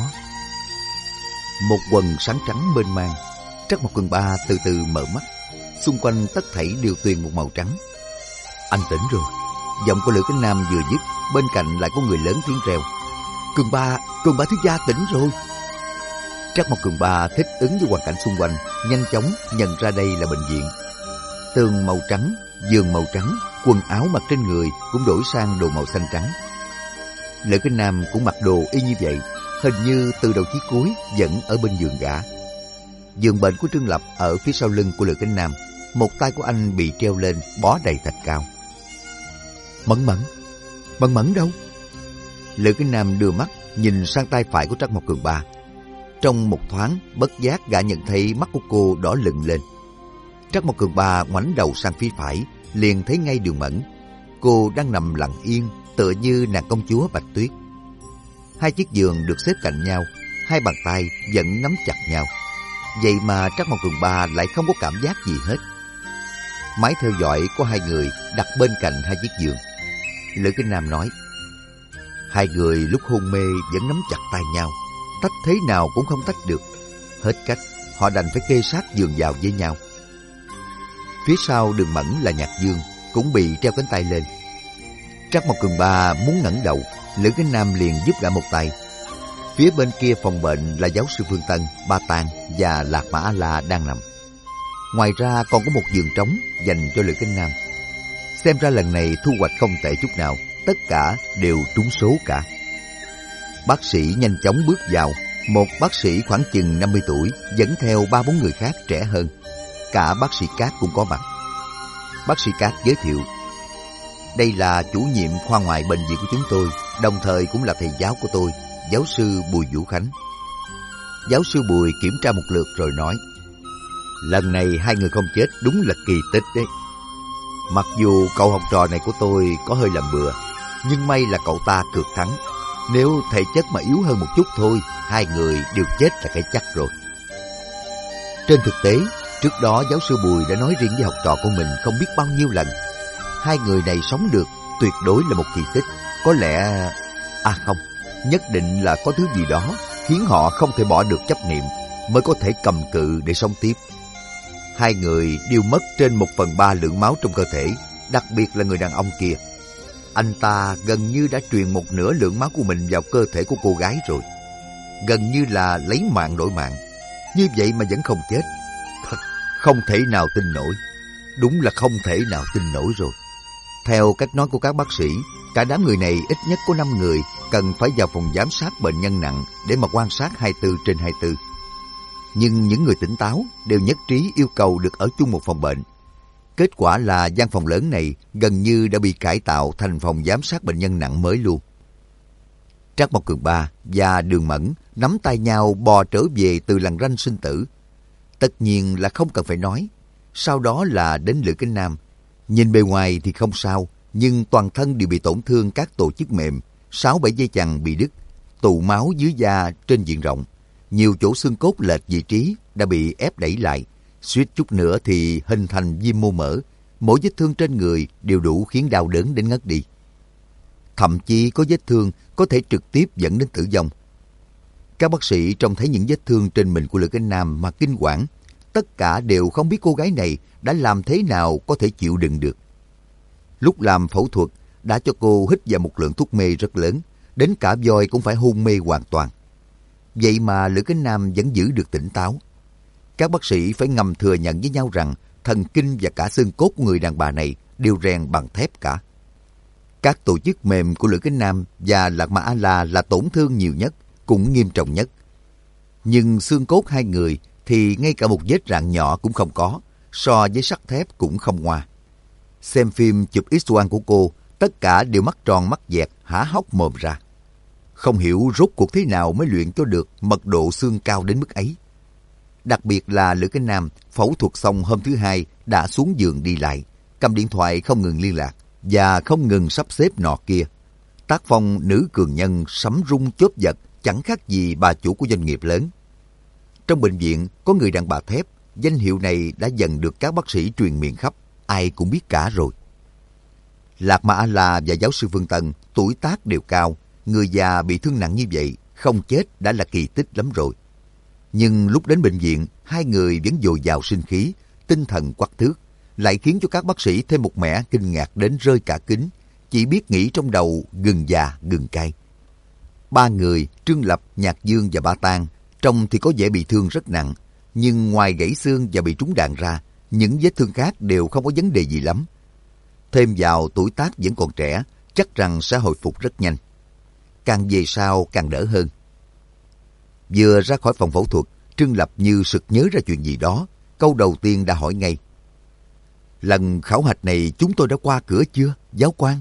Speaker 1: Một quần sáng trắng mênh mang. Trắc Mộc Cường Ba từ từ mở mắt. Xung quanh tất thảy đều tuyền một màu trắng. Anh tỉnh rồi. Giọng của Lữ Cánh Nam vừa dứt, bên cạnh lại có người lớn tiếng reo, Cường Ba, Cường Ba thiếu gia tỉnh rồi. Trắc Mộc Cường Ba thích ứng với hoàn cảnh xung quanh, nhanh chóng nhận ra đây là bệnh viện. Tường màu trắng, giường màu trắng, quần áo mặc trên người cũng đổi sang đồ màu xanh trắng. Lữ Cánh Nam cũng mặc đồ y như vậy, hình như từ đầu chí cuối vẫn ở bên giường gã. Giường bệnh của Trương Lập ở phía sau lưng của Lữ Cánh Nam, một tay của anh bị treo lên bó đầy thạch cao. Mẫn Mẫn, Mẫn Mẫn đâu? Lữ Cánh Nam đưa mắt nhìn sang tay phải của Trắc Mộc Cường Ba. Trong một thoáng, bất giác gã nhận thấy mắt của cô đỏ lừng lên. Trắc Mộc Cường Ba ngoảnh đầu sang phía phải, liền thấy ngay Đường Mẫn. Cô đang nằm lặng yên, tựa như nàng công chúa Bạch Tuyết. Hai chiếc giường được xếp cạnh nhau, hai bàn tay vẫn nắm chặt nhau. Vậy mà Trắc Mộc Cường Ba lại không có cảm giác gì hết. Máy theo dõi có hai người đặt bên cạnh hai chiếc giường. Lữ Cánh Nam nói, hai người lúc hôn mê vẫn nắm chặt tay nhau, tách thế nào cũng không tách được. Hết cách, họ đành phải kê sát giường vào với nhau. Phía sau Đường Mẫn là Nhạc Dương, cũng bị treo cánh tay lên. Trắc Mộc Cường Ba muốn ngẩng đầu, Lữ Cánh Nam liền giúp gã một tay. Phía bên kia phòng bệnh là giáo sư Phương Tân, Ba Tàng và Lạc Mã A-La đang nằm. Ngoài ra còn có một giường trống dành cho Lữ Cánh Nam. Xem ra lần này thu hoạch không tệ chút nào, tất cả đều trúng số cả. Bác sĩ nhanh chóng bước vào, một bác sĩ khoảng chừng năm mươi tuổi dẫn theo ba bốn người khác trẻ hơn. Cả bác sĩ Cát cũng có mặt. Bác sĩ Cát giới thiệu, đây là chủ nhiệm khoa ngoại bệnh viện của chúng tôi, đồng thời cũng là thầy giáo của tôi, giáo sư Bùi Vũ Khánh. Giáo sư Bùi kiểm tra một lượt rồi nói, lần này hai người không chết đúng là kỳ tích đấy. Mặc dù cậu học trò này của tôi có hơi làm bừa, nhưng may là cậu ta cược thắng. Nếu thể chất mà yếu hơn một chút thôi, hai người đều chết là cái chắc rồi. Trên thực tế, trước đó giáo sư Bùi đã nói riêng với học trò của mình không biết bao nhiêu lần, hai người này sống được tuyệt đối là một kỳ tích. Có lẽ... À không, nhất định là có thứ gì đó khiến họ không thể bỏ được chấp niệm, mới có thể cầm cự để sống tiếp. Hai người đều mất trên một phần ba lượng máu trong cơ thể, đặc biệt là người đàn ông kia. Anh ta gần như đã truyền một nửa lượng máu của mình vào cơ thể của cô gái rồi. Gần như là lấy mạng đổi mạng. Như vậy mà vẫn không chết. Thật không thể nào tin nổi. Đúng là không thể nào tin nổi rồi. Theo cách nói của các bác sĩ, cả đám người này ít nhất có năm người cần phải vào phòng giám sát bệnh nhân nặng để mà quan sát hai mươi bốn trên hai mươi bốn. Nhưng những người tỉnh táo đều nhất trí yêu cầu được ở chung một phòng bệnh. Kết quả là gian phòng lớn này gần như đã bị cải tạo thành phòng giám sát bệnh nhân nặng mới luôn. Trắc Mộc Cường Ba và Đường Mẫn nắm tay nhau bò trở về từ lằn ranh sinh tử. Tất nhiên là không cần phải nói. sau đó là đến Lữ Kính Nam. Nhìn bề ngoài thì không sao, nhưng toàn thân đều bị tổn thương các tổ chức mềm, sáu bảy dây chằng bị đứt, tụ máu dưới da trên diện rộng. Nhiều chỗ xương cốt lệch vị trí đã bị ép đẩy lại, suýt chút nữa thì hình thành viêm mô mỡ. Mỗi vết thương trên người đều đủ khiến đau đớn đến ngất đi. Thậm chí có vết thương có thể trực tiếp dẫn đến tử vong. Các bác sĩ trông thấy những vết thương trên mình của Lữ Kính Nam mà kinh quản. Tất cả đều không biết cô gái này đã làm thế nào có thể chịu đựng được. Lúc làm phẫu thuật đã cho cô hít vào một lượng thuốc mê rất lớn, đến cả voi cũng phải hôn mê hoàn toàn. Vậy mà Lữ Kính Nam vẫn giữ được tỉnh táo. Các bác sĩ phải ngầm thừa nhận với nhau rằng thần kinh và cả xương cốt của người đàn bà này đều rèn bằng thép cả. Các tổ chức mềm của Lữ Kính Nam và Lạc Mà A-la là tổn thương nhiều nhất, cũng nghiêm trọng nhất. Nhưng xương cốt hai người thì ngay cả một vết rạn nhỏ cũng không có, so với sắt thép cũng không ngoa. Xem phim chụp X-quang của cô, tất cả đều mắt tròn mắt dẹt, há hốc mồm ra. Không hiểu rốt cuộc thế nào mới luyện cho được mật độ xương cao đến mức ấy. Đặc biệt là Lữ Kính Nam phẫu thuật xong hôm thứ hai đã xuống giường đi lại, cầm điện thoại không ngừng liên lạc và không ngừng sắp xếp nọ kia. Tác phong nữ cường nhân sấm rung chớp giật chẳng khác gì bà chủ của doanh nghiệp lớn. Trong bệnh viện có người đàn bà thép, danh hiệu này đã dần được các bác sĩ truyền miệng khắp, ai cũng biết cả rồi. Lạc Mà A-la và giáo sư Phương Tân tuổi tác đều cao, người già bị thương nặng như vậy, không chết đã là kỳ tích lắm rồi. Nhưng lúc đến bệnh viện, hai người vẫn dồi dào sinh khí, tinh thần quắc thước, lại khiến cho các bác sĩ thêm một mẻ kinh ngạc đến rơi cả kính, chỉ biết nghĩ trong đầu gừng già gừng cay. Ba người, Trương Lập, Nhạc Dương và Ba Tang, trông thì có vẻ bị thương rất nặng, nhưng ngoài gãy xương và bị trúng đạn ra, những vết thương khác đều không có vấn đề gì lắm. Thêm vào tuổi tác vẫn còn trẻ, chắc rằng sẽ hồi phục rất nhanh. Càng về sau càng đỡ hơn. Vừa ra khỏi phòng phẫu thuật, Trương Lập như sực nhớ ra chuyện gì đó, câu đầu tiên đã hỏi ngay. Lần khảo hạch này chúng tôi đã qua cửa chưa, giáo quan?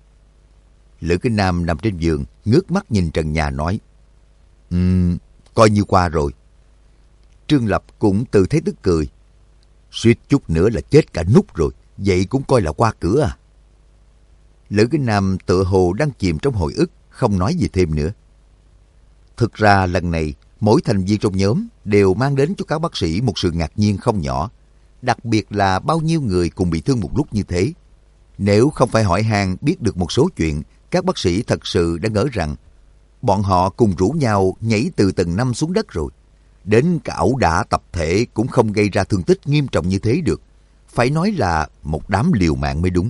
Speaker 1: Lữ Kính Nam nằm trên giường, ngước mắt nhìn trần nhà nói. Ừm, coi như qua rồi. Trương Lập cũng tự thấy tức cười. Suýt chút nữa là chết cả nút rồi, vậy cũng coi là qua cửa à? Lữ Kính Nam tựa hồ đang chìm trong hồi ức, không nói gì thêm nữa. Thực ra lần này, mỗi thành viên trong nhóm đều mang đến cho các bác sĩ một sự ngạc nhiên không nhỏ. Đặc biệt là bao nhiêu người cùng bị thương một lúc như thế. Nếu không phải hỏi han biết được một số chuyện, các bác sĩ thật sự đã ngỡ rằng bọn họ cùng rủ nhau nhảy từ tầng năm xuống đất rồi. Đến cả ẩu đả tập thể cũng không gây ra thương tích nghiêm trọng như thế được. Phải nói là một đám liều mạng mới đúng.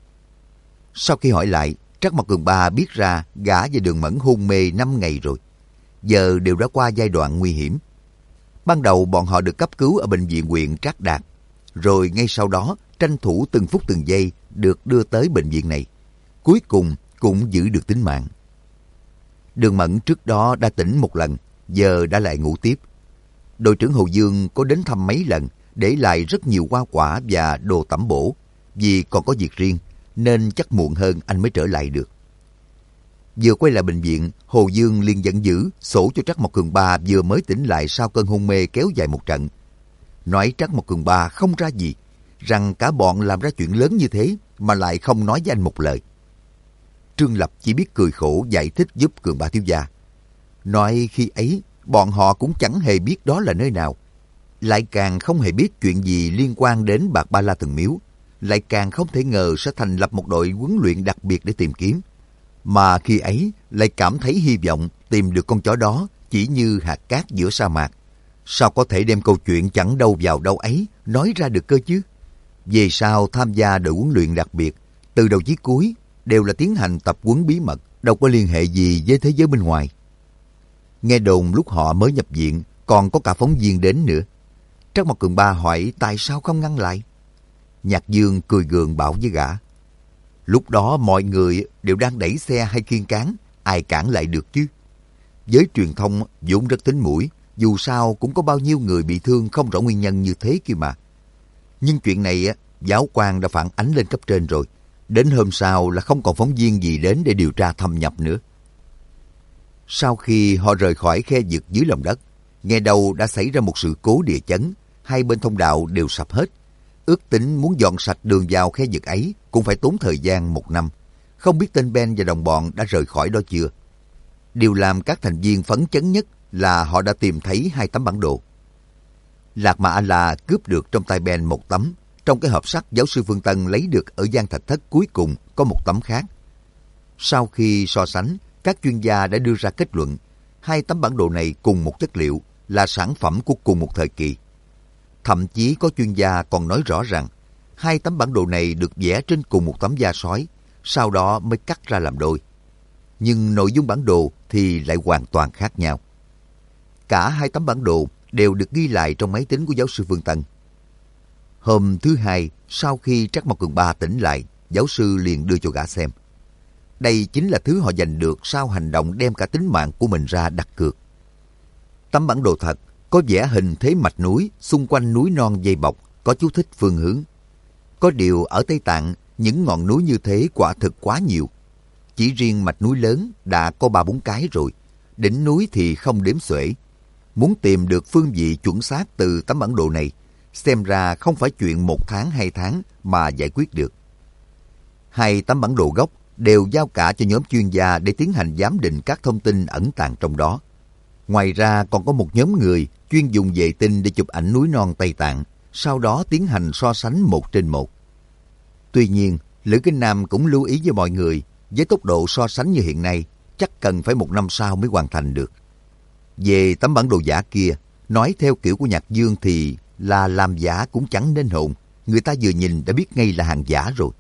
Speaker 1: Sau khi hỏi lại, Trác Mộc Cường Ba biết ra gã và Đường Mẫn hôn mê năm ngày rồi. Giờ đều đã qua giai đoạn nguy hiểm. Ban đầu bọn họ được cấp cứu ở bệnh viện huyện Trác Đạt. Rồi ngay sau đó tranh thủ từng phút từng giây được đưa tới bệnh viện này. Cuối cùng cũng giữ được tính mạng. Đường Mẫn trước đó đã tỉnh một lần, giờ đã lại ngủ tiếp. Đội trưởng Hồ Dương có đến thăm mấy lần, để lại rất nhiều hoa quả và đồ tẩm bổ. Vì còn có việc riêng, nên chắc muộn hơn anh mới trở lại được. Vừa quay lại bệnh viện, Hồ Dương liền giận dữ sổ cho Trác Mộc Cường Ba vừa mới tỉnh lại sau cơn hôn mê kéo dài một trận. Nói Trác Mộc Cường Ba không ra gì, rằng cả bọn làm ra chuyện lớn như thế mà lại không nói với anh một lời. Trương Lập chỉ biết cười khổ giải thích giúp Cường Ba thiếu gia. Nói khi ấy, bọn họ cũng chẳng hề biết đó là nơi nào. Lại càng không hề biết chuyện gì liên quan đến Bạc Ba La Thần Miếu. Lại càng không thể ngờ sẽ thành lập một đội huấn luyện đặc biệt để tìm kiếm. Mà khi ấy lại cảm thấy hy vọng tìm được con chó đó chỉ như hạt cát giữa sa mạc. Sao có thể đem câu chuyện chẳng đâu vào đâu ấy nói ra được cơ chứ? Về sau tham gia đội huấn luyện đặc biệt, từ đầu chí cuối đều là tiến hành tập huấn bí mật, đâu có liên hệ gì với thế giới bên ngoài. Nghe đồn lúc họ mới nhập viện, còn có cả phóng viên đến nữa. Trác Mộc Cường Ba hỏi tại sao không ngăn lại. Nhạc Dương cười gượng bảo với gã. Lúc đó mọi người đều đang đẩy xe hay khiêng cán, ai cản lại được chứ? Giới truyền thông vốn rất tính mũi, dù sao cũng có bao nhiêu người bị thương không rõ nguyên nhân như thế kia mà. Nhưng chuyện này giáo quan đã phản ánh lên cấp trên rồi. Đến hôm sau là không còn phóng viên gì đến để điều tra thâm nhập nữa. Sau khi họ rời khỏi khe vực dưới lòng đất, nghe đâu đã xảy ra một sự cố địa chấn, hai bên thông đạo đều sập hết. Ước tính muốn dọn sạch đường vào khe vực ấy cũng phải tốn thời gian một năm. Không biết tên Ben và đồng bọn đã rời khỏi đó chưa? Điều làm các thành viên phấn chấn nhất là họ đã tìm thấy hai tấm bản đồ. Lạc Mà A-la cướp được trong tay Ben một tấm. Trong cái hộp sắt giáo sư Phương Tân lấy được ở gian thạch thất cuối cùng có một tấm khác. Sau khi so sánh, các chuyên gia đã đưa ra kết luận hai tấm bản đồ này cùng một chất liệu, là sản phẩm của cùng một thời kỳ. Thậm chí có chuyên gia còn nói rõ rằng hai tấm bản đồ này được vẽ trên cùng một tấm da sói, sau đó mới cắt ra làm đôi. Nhưng nội dung bản đồ thì lại hoàn toàn khác nhau. Cả hai tấm bản đồ đều được ghi lại trong máy tính của giáo sư Phương Tân. Hôm thứ Hai, sau khi Trác Mộc Cường Ba tỉnh lại, giáo sư liền đưa cho gã xem. Đây chính là thứ họ giành được sau hành động đem cả tính mạng của mình ra đặt cược. Tấm bản đồ thật có vẽ hình thế mạch núi, xung quanh núi non dây bọc, có chú thích phương hướng. Có điều ở Tây Tạng, những ngọn núi như thế quả thực quá nhiều. Chỉ riêng mạch núi lớn đã có ba bốn cái rồi, đỉnh núi thì không đếm xuể. Muốn tìm được phương vị chuẩn xác từ tấm bản đồ này, xem ra không phải chuyện một tháng hai tháng mà giải quyết được. Hai tấm bản đồ gốc đều giao cả cho nhóm chuyên gia để tiến hành giám định các thông tin ẩn tàng trong đó. Ngoài ra còn có một nhóm người chuyên dùng vệ tinh để chụp ảnh núi non Tây Tạng, sau đó tiến hành so sánh một trên một. Tuy nhiên, Lữ Kinh Nam cũng lưu ý với mọi người, với tốc độ so sánh như hiện nay, chắc cần phải một năm sau mới hoàn thành được. Về tấm bản đồ giả kia, nói theo kiểu của Nhạc Dương thì là làm giả cũng chẳng nên hồn, người ta vừa nhìn đã biết ngay là hàng giả rồi.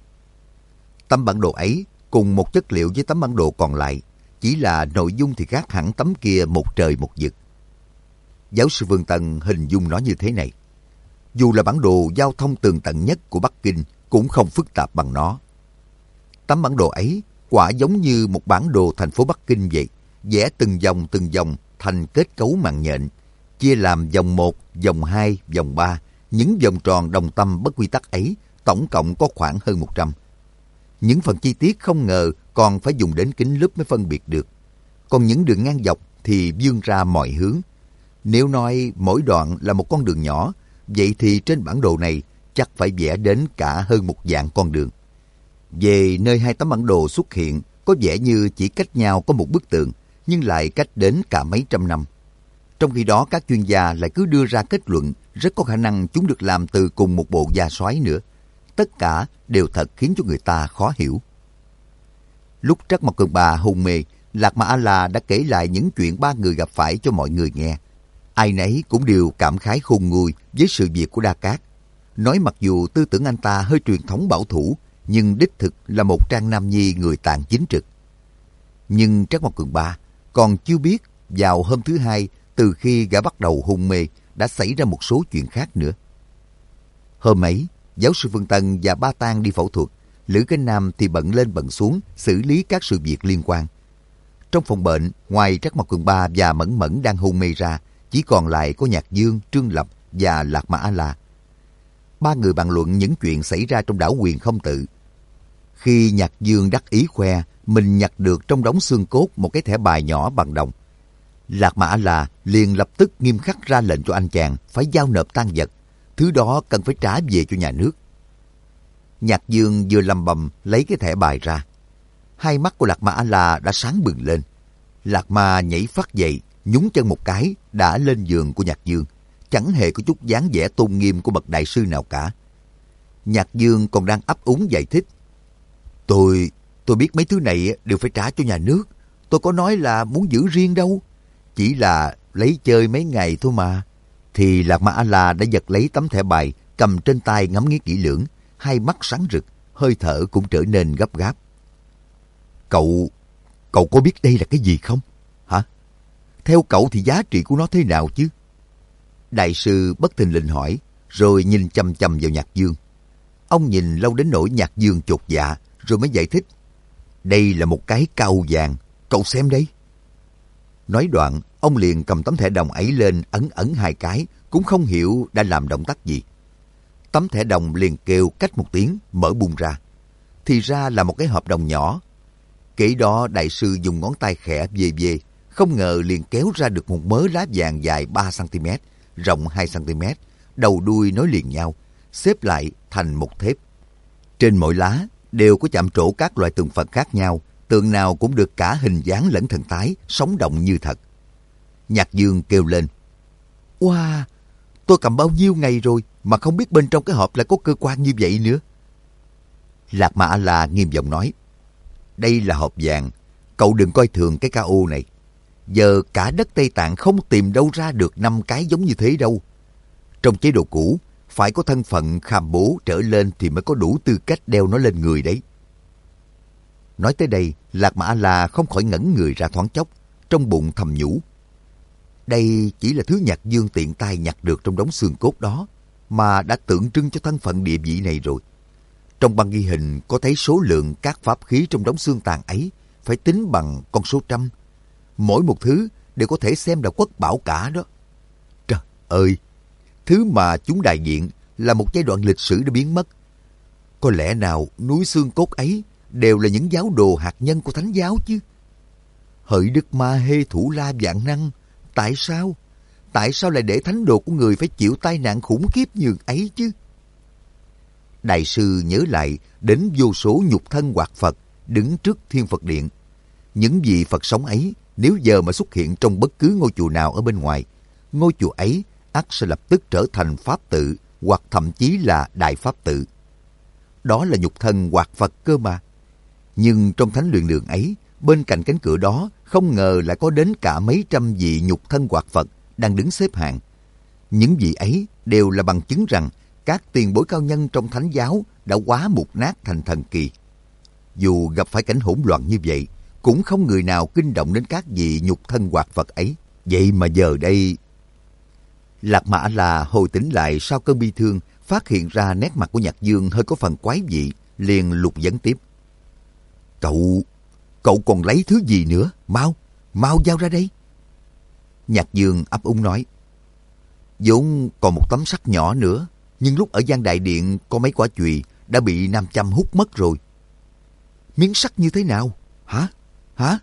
Speaker 1: Tấm bản đồ ấy cùng một chất liệu với tấm bản đồ còn lại, chỉ là nội dung thì khác hẳn tấm kia một trời một vực. Giáo sư Vương Tân hình dung nó như thế này. Dù là bản đồ giao thông tường tận nhất của Bắc Kinh cũng không phức tạp bằng nó. Tấm bản đồ ấy quả giống như một bản đồ thành phố Bắc Kinh vậy, vẽ từng dòng từng dòng thành kết cấu màng nhện, chia làm vòng một, vòng hai, vòng ba. Những vòng tròn đồng tâm bất quy tắc ấy tổng cộng có khoảng hơn một trăm. Những phần chi tiết không ngờ còn phải dùng đến kính lúp mới phân biệt được. Còn những đường ngang dọc thì vươn ra mọi hướng. Nếu nói mỗi đoạn là một con đường nhỏ, vậy thì trên bản đồ này chắc phải vẽ đến cả hơn một vạn con đường. Về nơi hai tấm bản đồ xuất hiện, có vẻ như chỉ cách nhau có một bức tường, nhưng lại cách đến cả mấy trăm năm. Trong khi đó các chuyên gia lại cứ đưa ra kết luận rất có khả năng chúng được làm từ cùng một bộ da sói nữa. Tất cả đều thật khiến cho người ta khó hiểu. Lúc Trác Mộc Cường Ba hôn mê, Lạc Mà A-la đã kể lại những chuyện ba người gặp phải cho mọi người nghe. Ai nấy cũng đều cảm khái khôn nguôi với sự việc của Đa Cát. Nói mặc dù tư tưởng anh ta hơi truyền thống bảo thủ, nhưng đích thực là một trang nam nhi người Tạng chính trực. Nhưng Trác Mộc Cường Ba còn chưa biết vào hôm thứ Hai từ khi gã bắt đầu hôn mê đã xảy ra một số chuyện khác nữa. Hôm ấy, giáo sư Phương Tân và Ba Tang đi phẫu thuật, Lữ Kinh Nam thì bận lên bận xuống xử lý các sự việc liên quan. Trong phòng bệnh, ngoài Trác Mộc Cường Ba và Mẫn Mẫn đang hôn mê ra, chỉ còn lại có Nhạc Dương, Trương Lập và Lạc Mà A-la. Ba người bàn luận những chuyện xảy ra trong đảo Huyền Không Tự. Khi Nhạc Dương đắc ý khoe mình nhặt được trong đống xương cốt một cái thẻ bài nhỏ bằng đồng, Lạc Mà A-la liền lập tức nghiêm khắc ra lệnh cho anh chàng phải giao nộp tang vật, thứ đó cần phải trả về cho nhà nước. Nhạc Dương vừa lầm bầm lấy cái thẻ bài ra. Hai mắt của Lạc Mà A-la đã sáng bừng lên. Lạc Ma nhảy phát dậy, nhún chân một cái đã lên giường của Nhạc Dương, chẳng hề có chút dáng vẻ tôn nghiêm của bậc đại sư nào cả. Nhạc Dương còn đang ấp úng giải thích. Tôi, tôi biết mấy thứ này đều phải trả cho nhà nước. Tôi có nói là muốn giữ riêng đâu. Chỉ là lấy chơi mấy ngày thôi mà. Thì Lạc Ma A-la đã giật lấy tấm thẻ bài, cầm trên tay ngắm nghía kỹ lưỡng, hai mắt sáng rực, hơi thở cũng trở nên gấp gáp. Cậu, cậu có biết đây là cái gì không? Hả? Theo cậu thì giá trị của nó thế nào chứ? Đại sư bất thình lình hỏi, rồi nhìn chăm chăm vào Nhạc Dương. Ông nhìn lâu đến nỗi Nhạc Dương chột dạ, rồi mới giải thích. Đây là một cái cau vàng, cậu xem đây. Nói đoạn, ông liền cầm tấm thẻ đồng ấy lên ấn ấn hai cái, cũng không hiểu đã làm động tác gì. Tấm thẻ đồng liền kêu cách một tiếng, mở bung ra. Thì ra là một cái hộp đồng nhỏ. Kể đó đại sư dùng ngón tay khẽ về về, không ngờ liền kéo ra được một mớ lá vàng dài ba xăng ti mét, rộng hai xăng ti mét, đầu đuôi nối liền nhau. xếp lại thành một thép. Trên mỗi lá đều có chạm trổ các loại tượng Phật khác nhau, tượng nào cũng được cả hình dáng lẫn thần thái, sống động như thật. Nhạc Dương kêu lên, wow, tôi cầm bao nhiêu ngày rồi mà không biết bên trong cái hộp lại có cơ quan như vậy nữa. Lạc Ma A-la nghiêm giọng nói, đây là hộp vàng, cậu đừng coi thường cái ca ô này. Giờ cả đất Tây Tạng không tìm đâu ra được năm cái giống như thế đâu. Trong chế độ cũ, phải có thân phận kham bố trở lên thì mới có đủ tư cách đeo nó lên người đấy. Nói tới đây, Lạc Ma A-la không khỏi ngẩn người ra thoáng chốc, trong bụng thầm nhủ. Đây chỉ là thứ Nhạc Dương tiện tay nhặt được trong đống xương cốt đó, mà đã tượng trưng cho thân phận địa vị này rồi. Trong băng ghi hình có thấy số lượng các pháp khí trong đống xương tàn ấy phải tính bằng con số trăm. Mỗi một thứ đều có thể xem là quốc bảo cả đó. Trời ơi! Thứ mà chúng đại diện là một giai đoạn lịch sử đã biến mất. Có lẽ nào núi xương cốt ấy đều là những giáo đồ hạt nhân của Thánh giáo chứ? Hỡi Đức Ma Hê Thủ La Vạn Năng, tại sao? Tại sao lại để thánh đồ của người phải chịu tai nạn khủng khiếp như ấy chứ? Đại sư nhớ lại đến vô số nhục thân hoạt Phật đứng trước Thiên Phật Điện. Những vị Phật sống ấy nếu giờ mà xuất hiện trong bất cứ ngôi chùa nào ở bên ngoài, ngôi chùa ấy ắt sẽ lập tức trở thành pháp tự hoặc thậm chí là đại pháp tự. Đó là nhục thân hoạt Phật cơ mà. Nhưng trong thánh luyện đường ấy, bên cạnh cánh cửa đó không ngờ lại có đến cả mấy trăm vị nhục thân hoạt Phật đang đứng xếp hàng. Những vị ấy đều là bằng chứng rằng các tiền bối cao nhân trong Thánh giáo đã quá mục nát thành thần kỳ. Dù gặp phải cảnh hỗn loạn như vậy, cũng không người nào kinh động đến các vị nhục thân hoạt Phật ấy. Vậy mà giờ đây... Lạc Ma A-la hồi tỉnh lại sau cơn bi thương, phát hiện ra nét mặt của Nhạc Dương hơi có phần quái dị, liền lục vấn tiếp. Cậu... cậu còn lấy thứ gì nữa? Mau, mau giao ra đây. Nhạc Dương ấp úng nói. Vốn còn một tấm sắt nhỏ nữa, nhưng lúc ở gian đại điện có mấy quả chùy đã bị Nam Châm hút mất rồi. Miếng sắt như thế nào? Hả? Hả?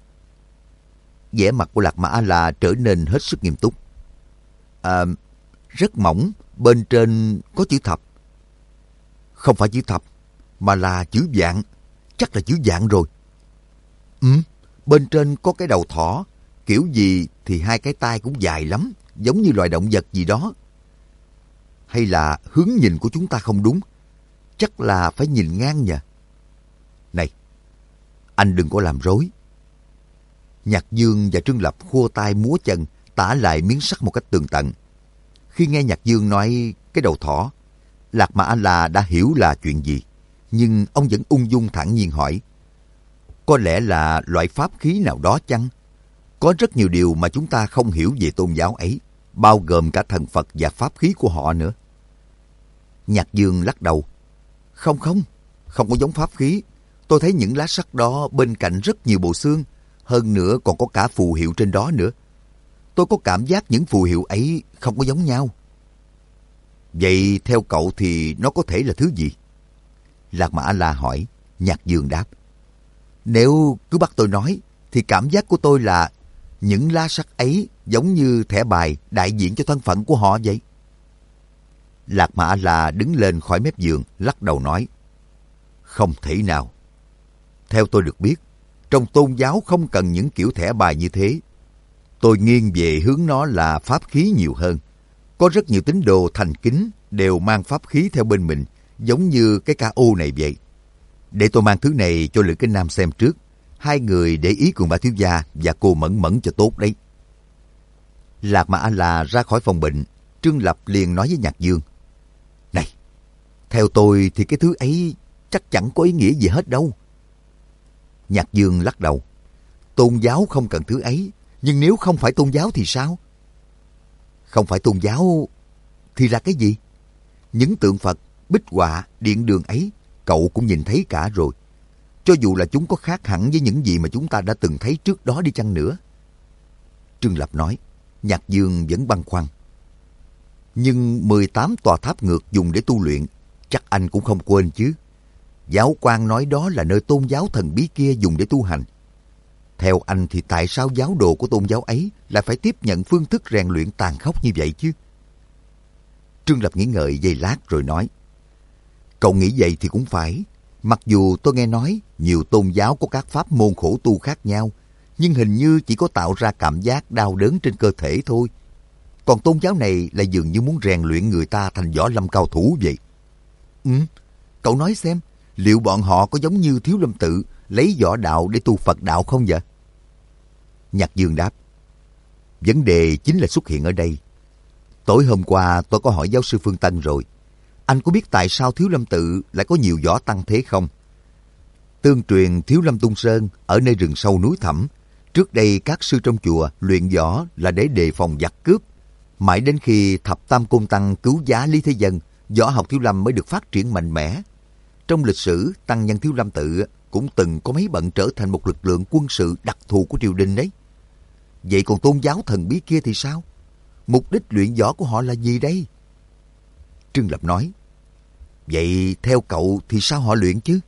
Speaker 1: Vẻ mặt của Lạc Ma A-la trở nên hết sức nghiêm túc. À, rất mỏng, bên trên có chữ thập. Không phải chữ thập, mà là chữ vạn. Chắc là chữ vạn rồi. Ừ, bên trên có cái đầu thỏ. Kiểu gì thì hai cái tai cũng dài lắm, giống như loài động vật gì đó. Hay là hướng nhìn của chúng ta không đúng? Chắc là phải nhìn ngang nhỉ? Này, anh đừng có làm rối. Nhạc Dương và Trương Lập khua tay múa chân tả lại miếng sắt một cách tường tận. Khi nghe Nhạc Dương nói cái đầu thỏ, Lạc Ma A-la đã hiểu là chuyện gì, nhưng ông vẫn ung dung thản nhiên hỏi. Có lẽ là loại pháp khí nào đó chăng? Có rất nhiều điều mà chúng ta không hiểu về tôn giáo ấy, bao gồm cả thần Phật và pháp khí của họ nữa. Nhạc Dương lắc đầu. Không không, không có giống pháp khí. Tôi thấy những lá sắt đó bên cạnh rất nhiều bộ xương, hơn nữa còn có cả phù hiệu trên đó nữa. Tôi có cảm giác những phù hiệu ấy không có giống nhau. Vậy theo cậu thì nó có thể là thứ gì? Lạc Ma A-la hỏi. Nhạc Dương đáp. Nếu cứ bắt tôi nói, thì cảm giác của tôi là những lá sắt ấy giống như thẻ bài đại diện cho thân phận của họ vậy. Lạc Ma A-la đứng lên khỏi mép giường, lắc đầu nói. Không thể nào. Theo tôi được biết, trong tôn giáo không cần những kiểu thẻ bài như thế. Tôi nghiêng về hướng nó là pháp khí nhiều hơn. Có rất nhiều tín đồ thành kính đều mang pháp khí theo bên mình, giống như cái ca ô này vậy. Để tôi mang thứ này cho Lữ Kinh Nam xem trước. Hai người để ý cùng bà thiếu gia và cô Mẫn Mẫn cho tốt đấy. Lạc Ma A-la ra khỏi phòng bệnh, Trương Lập liền nói với Nhạc Dương. Này, theo tôi thì cái thứ ấy chắc chẳng có ý nghĩa gì hết đâu. Nhạc Dương lắc đầu. Tôn giáo không cần thứ ấy, nhưng nếu không phải tôn giáo thì sao? Không phải tôn giáo thì là cái gì? Những tượng Phật, bích họa, điện đường ấy cậu cũng nhìn thấy cả rồi. Cho dù là chúng có khác hẳn với những gì mà chúng ta đã từng thấy trước đó đi chăng nữa. Trương Lập nói. Nhạc Dương vẫn băn khoăn. Nhưng mười tám tòa tháp ngược dùng để tu luyện, chắc anh cũng không quên chứ. Giáo quan nói đó là nơi tôn giáo thần bí kia dùng để tu hành. Theo anh thì tại sao giáo đồ của tôn giáo ấy lại phải tiếp nhận phương thức rèn luyện tàn khốc như vậy chứ? Trương Lập nghĩ ngợi giây lát rồi nói. Cậu nghĩ vậy thì cũng phải. Mặc dù tôi nghe nói nhiều tôn giáo có các pháp môn khổ tu khác nhau, nhưng hình như chỉ có tạo ra cảm giác đau đớn trên cơ thể thôi. Còn tôn giáo này lại dường như muốn rèn luyện người ta thành võ lâm cao thủ vậy. Ừ, cậu nói xem, liệu bọn họ có giống như Thiếu Lâm Tự lấy võ đạo để tu Phật đạo không vậy? Nhạc Dương đáp, vấn đề chính là xuất hiện ở đây. Tối hôm qua tôi có hỏi giáo sư Phương Tân rồi. Anh có biết tại sao Thiếu Lâm Tự lại có nhiều võ tăng thế không? Tương truyền Thiếu Lâm Tung Sơn ở nơi rừng sâu núi thẳm. Trước đây các sư trong chùa luyện võ là để đề phòng giặc cướp. Mãi đến khi Thập Tam Côn Tăng cứu giá Lý Thế Dân, võ học Thiếu Lâm mới được phát triển mạnh mẽ. Trong lịch sử, tăng nhân Thiếu Lâm Tự cũng từng có mấy bận trở thành một lực lượng quân sự đặc thù của triều đình đấy. Vậy còn tôn giáo thần bí kia thì sao? Mục đích luyện võ của họ là gì đây? Trương Lập nói, vậy theo cậu thì sao họ luyện chứ?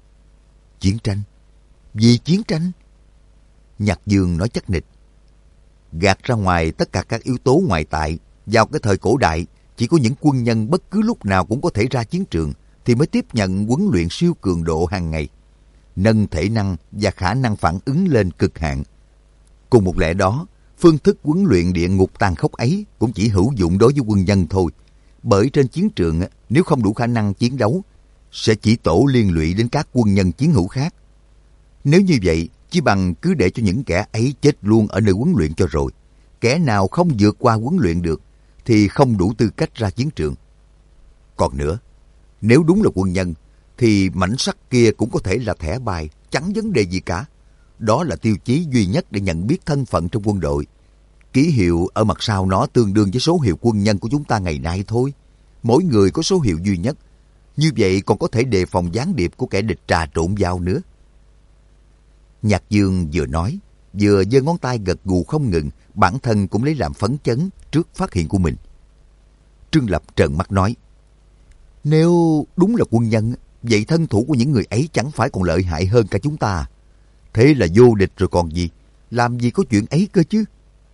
Speaker 1: Chiến tranh. Vì chiến tranh? Nhạc Dương nói chắc nịch. Gạt ra ngoài tất cả các yếu tố ngoại tại, vào cái thời cổ đại, chỉ có những quân nhân bất cứ lúc nào cũng có thể ra chiến trường thì mới tiếp nhận huấn luyện siêu cường độ hàng ngày, nâng thể năng và khả năng phản ứng lên cực hạn. Cùng một lẽ đó, phương thức huấn luyện địa ngục tàn khốc ấy cũng chỉ hữu dụng đối với quân nhân thôi. Bởi trên chiến trường, nếu không đủ khả năng chiến đấu, sẽ chỉ tổ liên lụy đến các quân nhân chiến hữu khác. Nếu như vậy, chỉ bằng cứ để cho những kẻ ấy chết luôn ở nơi huấn luyện cho rồi. Kẻ nào không vượt qua huấn luyện được, thì không đủ tư cách ra chiến trường. Còn nữa, nếu đúng là quân nhân, thì mảnh sắt kia cũng có thể là thẻ bài, chẳng vấn đề gì cả. Đó là tiêu chí duy nhất để nhận biết thân phận trong quân đội. Ký hiệu ở mặt sau nó tương đương với số hiệu quân nhân của chúng ta ngày nay thôi. Mỗi người có số hiệu duy nhất. Như vậy còn có thể đề phòng gián điệp của kẻ địch trà trộn vào nữa. Nhạc Dương vừa nói, vừa giơ ngón tay gật gù không ngừng, bản thân cũng lấy làm phấn chấn trước phát hiện của mình. Trương Lập trợn mắt nói, nếu đúng là quân nhân, vậy thân thủ của những người ấy chẳng phải còn lợi hại hơn cả chúng ta. Thế là vô địch rồi còn gì, làm gì có chuyện ấy cơ chứ.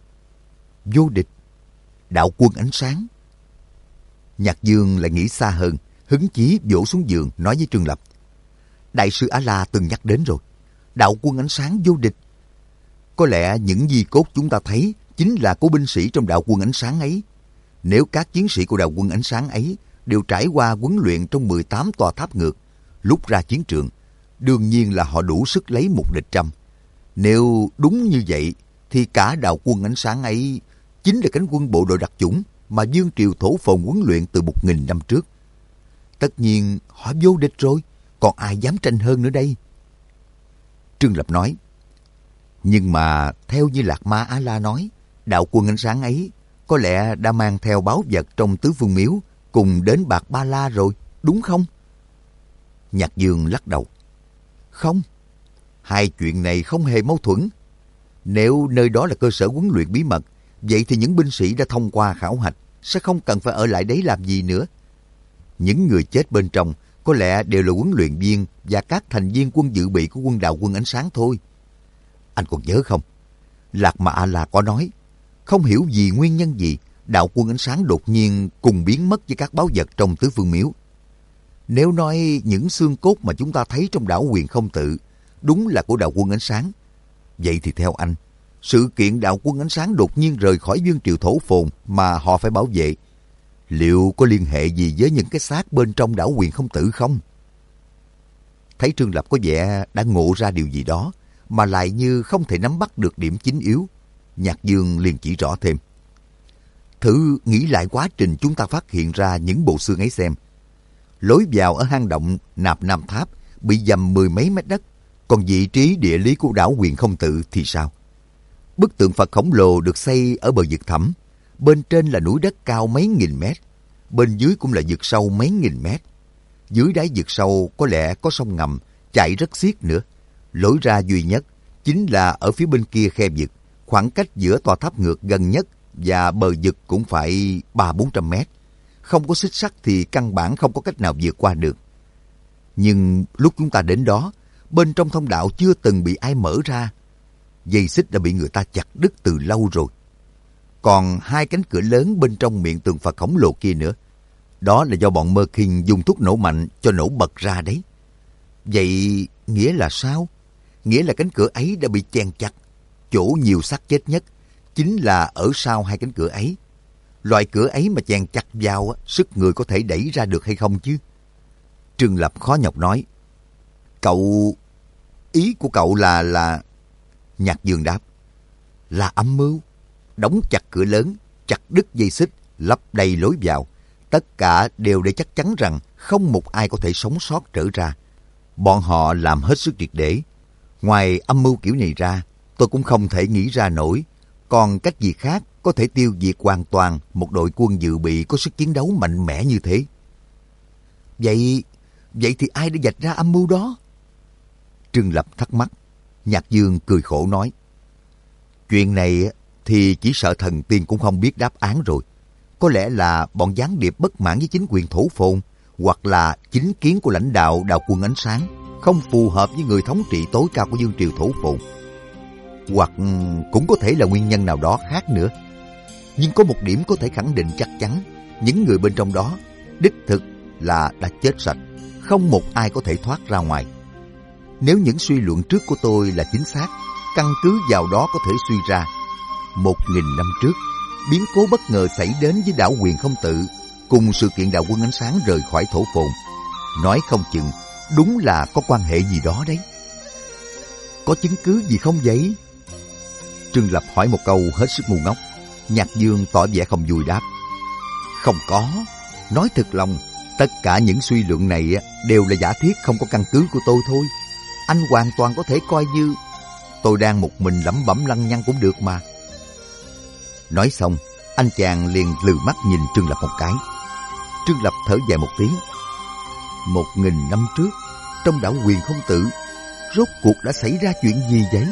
Speaker 1: Vô địch? Đạo quân ánh sáng? Nhạc Dương lại nghĩ xa hơn, hứng chí vỗ xuống giường nói với Trương Lập, Đại sư A-la từng nhắc đến rồi, đạo quân ánh sáng vô địch. Có lẽ những di cốt chúng ta thấy chính là của binh sĩ trong đạo quân ánh sáng ấy. Nếu các chiến sĩ của đạo quân ánh sáng ấy đều trải qua huấn luyện trong mười tám tòa tháp ngược, lúc ra chiến trường, đương nhiên là họ đủ sức lấy một địch trăm. Nếu đúng như vậy, thì cả đạo quân ánh sáng ấy chính là cánh quân bộ đội đặc chủng mà Vương Triều Thổ Phồn huấn luyện từ một nghìn năm trước. Tất nhiên họ vô địch rồi, còn ai dám tranh hơn nữa đây? Trương Lập nói, nhưng mà theo như Lạc Ma A-la nói, đạo quân ánh sáng ấy có lẽ đã mang theo báu vật trong tứ phương miếu cùng đến Bạc Ba La rồi, đúng không? Nhạc Dương lắc đầu. Không, hai chuyện này không hề mâu thuẫn. Nếu nơi đó là cơ sở huấn luyện bí mật, vậy thì những binh sĩ đã thông qua khảo hạch sẽ không cần phải ở lại đấy làm gì nữa. Những người chết bên trong có lẽ đều là huấn luyện viên và các thành viên quân dự bị của quân đạo quân ánh sáng thôi. Anh còn nhớ không? Lạc Ma A-la có nói, không hiểu vì nguyên nhân gì, đạo quân ánh sáng đột nhiên cùng biến mất với các báu vật trong tứ phương miếu. Nếu nói những xương cốt mà chúng ta thấy trong đảo Huyền Không Tự đúng là của đạo quân ánh sáng, vậy thì theo anh, sự kiện đạo quân ánh sáng đột nhiên rời khỏi Vương Triều Thổ Phồn mà họ phải bảo vệ, liệu có liên hệ gì với những cái xác bên trong đảo Huyền Không Tự không? Thấy Trương Lập có vẻ đã ngộ ra điều gì đó, mà lại như không thể nắm bắt được điểm chính yếu, Nhạc Dương liền chỉ rõ thêm. Thử nghĩ lại quá trình chúng ta phát hiện ra những bộ xương ấy xem. Lối vào ở hang động Nạp Nam Tháp bị dầm mười mấy mét đất, còn vị trí địa lý của đảo Huyền Không Tự thì sao? Bức tượng Phật khổng lồ được xây ở bờ vực thẳm, bên trên là núi đất cao mấy nghìn mét, bên dưới cũng là vực sâu mấy nghìn mét. Dưới đáy vực sâu có lẽ có sông ngầm chạy rất xiết nữa. Lối ra duy nhất chính là ở phía bên kia khe vực, khoảng cách giữa tòa tháp ngược gần nhất và bờ vực cũng phải ba bốn trăm mét. Không có xích sắt thì căn bản không có cách nào vượt qua được. Nhưng lúc chúng ta đến đó, bên trong thông đạo chưa từng bị ai mở ra. Dây xích đã bị người ta chặt đứt từ lâu rồi. Còn hai cánh cửa lớn bên trong miệng tường Phật khổng lồ kia nữa. Đó là do bọn Mơ Kinh dùng thuốc nổ mạnh cho nổ bật ra đấy. Vậy nghĩa là sao? Nghĩa là cánh cửa ấy đã bị chèn chặt. Chỗ nhiều xác chết nhất chính là ở sau hai cánh cửa ấy. Loại cửa ấy mà chèn chặt vào, sức người có thể đẩy ra được hay không chứ? Trương Lập khó nhọc nói. Cậu... Ý của cậu là... là... Nhạc Dương đáp. Là âm mưu. Đóng chặt cửa lớn, chặt đứt dây xích, lấp đầy lối vào. Tất cả đều để chắc chắn rằng không một ai có thể sống sót trở ra. Bọn họ làm hết sức triệt để. Ngoài âm mưu kiểu này ra, tôi cũng không thể nghĩ ra nổi. Còn cách gì khác có thể tiêu diệt hoàn toàn một đội quân dự bị có sức chiến đấu mạnh mẽ như thế? Vậy, vậy thì ai đã vạch ra âm mưu đó? Trương Lập thắc mắc. Nhạc Dương cười khổ nói. Chuyện này thì chỉ sợ thần tiên cũng không biết đáp án rồi. Có lẽ là bọn gián điệp bất mãn với chính quyền thổ phồn, hoặc là chính kiến của lãnh đạo đạo quân ánh sáng không phù hợp với người thống trị tối cao của vương triều thổ phồn. Hoặc cũng có thể là nguyên nhân nào đó khác nữa. Nhưng có một điểm có thể khẳng định chắc chắn, những người bên trong đó đích thực là đã chết sạch, không một ai có thể thoát ra ngoài. Nếu những suy luận trước của tôi là chính xác, căn cứ vào đó có thể suy ra, một nghìn năm trước, biến cố bất ngờ xảy đến với đảo Huyền Không Tự, cùng sự kiện đạo quân ánh sáng rời khỏi thổ phồn. Nói không chừng, đúng là có quan hệ gì đó đấy. Có chứng cứ gì không vậy? Trương Lập hỏi một câu hết sức ngu ngốc. Nhạc Dương tỏ vẻ không vui đáp. Không có. Nói thật lòng, tất cả những suy luận này đều là giả thiết không có căn cứ của tôi thôi. Anh hoàn toàn có thể coi như tôi đang một mình lẩm bẩm lăng nhăng cũng được mà. Nói xong, anh chàng liền lừ mắt nhìn Trương Lập một cái. Trương Lập thở dài một tiếng. Một nghìn năm trước, trong đảo Huyền Không Tự, rốt cuộc đã xảy ra chuyện gì vậy?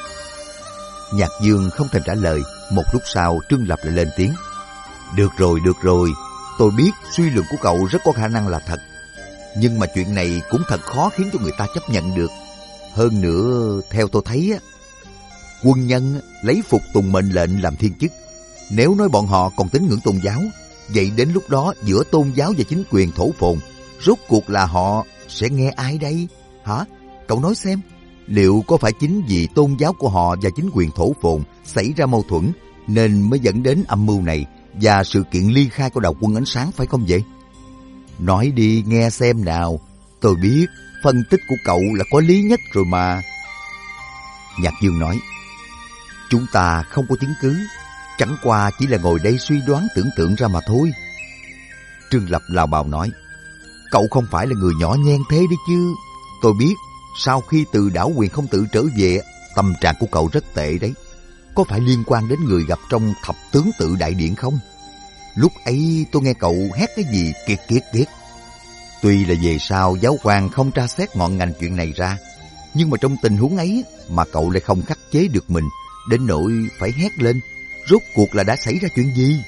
Speaker 1: Nhạc Dương không thèm trả lời. Một lúc sau, Trương Lập lại lên tiếng. Được rồi, được rồi. Tôi biết suy luận của cậu rất có khả năng là thật. Nhưng mà chuyện này cũng thật khó khiến cho người ta chấp nhận được. Hơn nữa, theo tôi thấy, quân nhân lấy phục tùng mệnh lệnh làm thiên chức. Nếu nói bọn họ còn tín ngưỡng tôn giáo, vậy đến lúc đó giữa tôn giáo và chính quyền thổ phồn, rốt cuộc là họ sẽ nghe ai đây? Hả? Cậu nói xem, liệu có phải chính vì tôn giáo của họ và chính quyền thổ phồn xảy ra mâu thuẫn nên mới dẫn đến âm mưu này và sự kiện ly khai của đạo quân ánh sáng phải không vậy? Nói đi nghe xem nào. Tôi biết phân tích của cậu là có lý nhất rồi mà. Nhạc Dương nói. Chúng ta không có chứng cứ, chẳng qua chỉ là ngồi đây suy đoán tưởng tượng ra mà thôi. Trương Lập lào bào nói. Cậu không phải là người nhỏ nhen thế đấy chứ. Tôi biết sau khi từ đảo Huyền Không Tự trở về, tâm trạng của cậu rất tệ đấy. Có phải liên quan đến người gặp trong thập tướng tự đại điện không? Lúc ấy tôi nghe cậu hét cái gì kiệt kiệt kiệt. Tuy là về sau giáo hoàng không tra xét ngọn ngành chuyện này ra, nhưng mà trong tình huống ấy mà cậu lại không khắc chế được mình, đến nỗi phải hét lên. Rốt cuộc là đã xảy ra chuyện gì?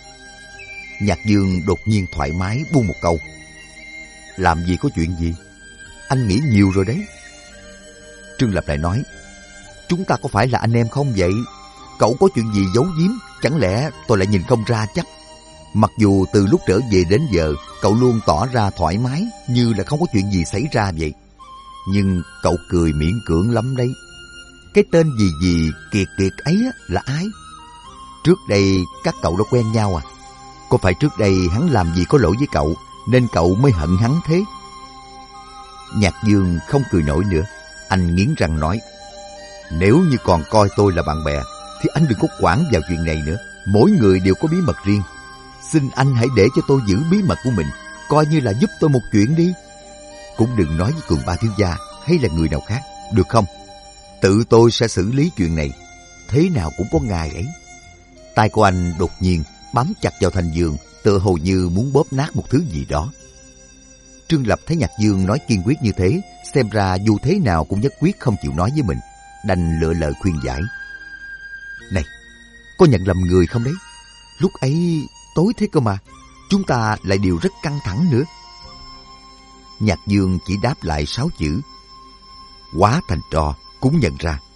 Speaker 1: Nhạc Dương đột nhiên thoải mái buông một câu. Làm gì có chuyện gì? Anh nghĩ nhiều rồi đấy. Trương Lập lại nói. Chúng ta có phải là anh em không vậy? Cậu có chuyện gì giấu giếm, chẳng lẽ tôi lại nhìn không ra chắc? Mặc dù từ lúc trở về đến giờ, cậu luôn tỏ ra thoải mái, như là không có chuyện gì xảy ra vậy. Nhưng cậu cười miễn cưỡng lắm đấy. Cái tên gì gì kiệt kiệt ấy là ai? Trước đây các cậu đã quen nhau à? Có phải trước đây hắn làm gì có lỗi với cậu, nên cậu mới hận hắn thế? Nhạc Dương không cười nổi nữa. Anh nghiến răng nói. Nếu như còn coi tôi là bạn bè, thì anh đừng có quản vào chuyện này nữa. Mỗi người đều có bí mật riêng. Xin anh hãy để cho tôi giữ bí mật của mình, coi như là giúp tôi một chuyện đi. Cũng đừng nói với Cường Ba thiếu gia hay là người nào khác, được không? Tự tôi sẽ xử lý chuyện này. Thế nào cũng có ngày ấy. Tai của anh đột nhiên bám chặt vào thành giường, tựa hồ như muốn bóp nát một thứ gì đó. Trương Lập thấy Nhạc Dương nói kiên quyết như thế, xem ra dù thế nào cũng nhất quyết không chịu nói với mình, đành lựa lời khuyên giải. Này, có nhận lầm người không đấy? Lúc ấy tối thế cơ mà, chúng ta lại đều rất căng thẳng nữa. Nhạc Dương chỉ đáp lại sáu chữ. Quá thành trò cũng nhận ra.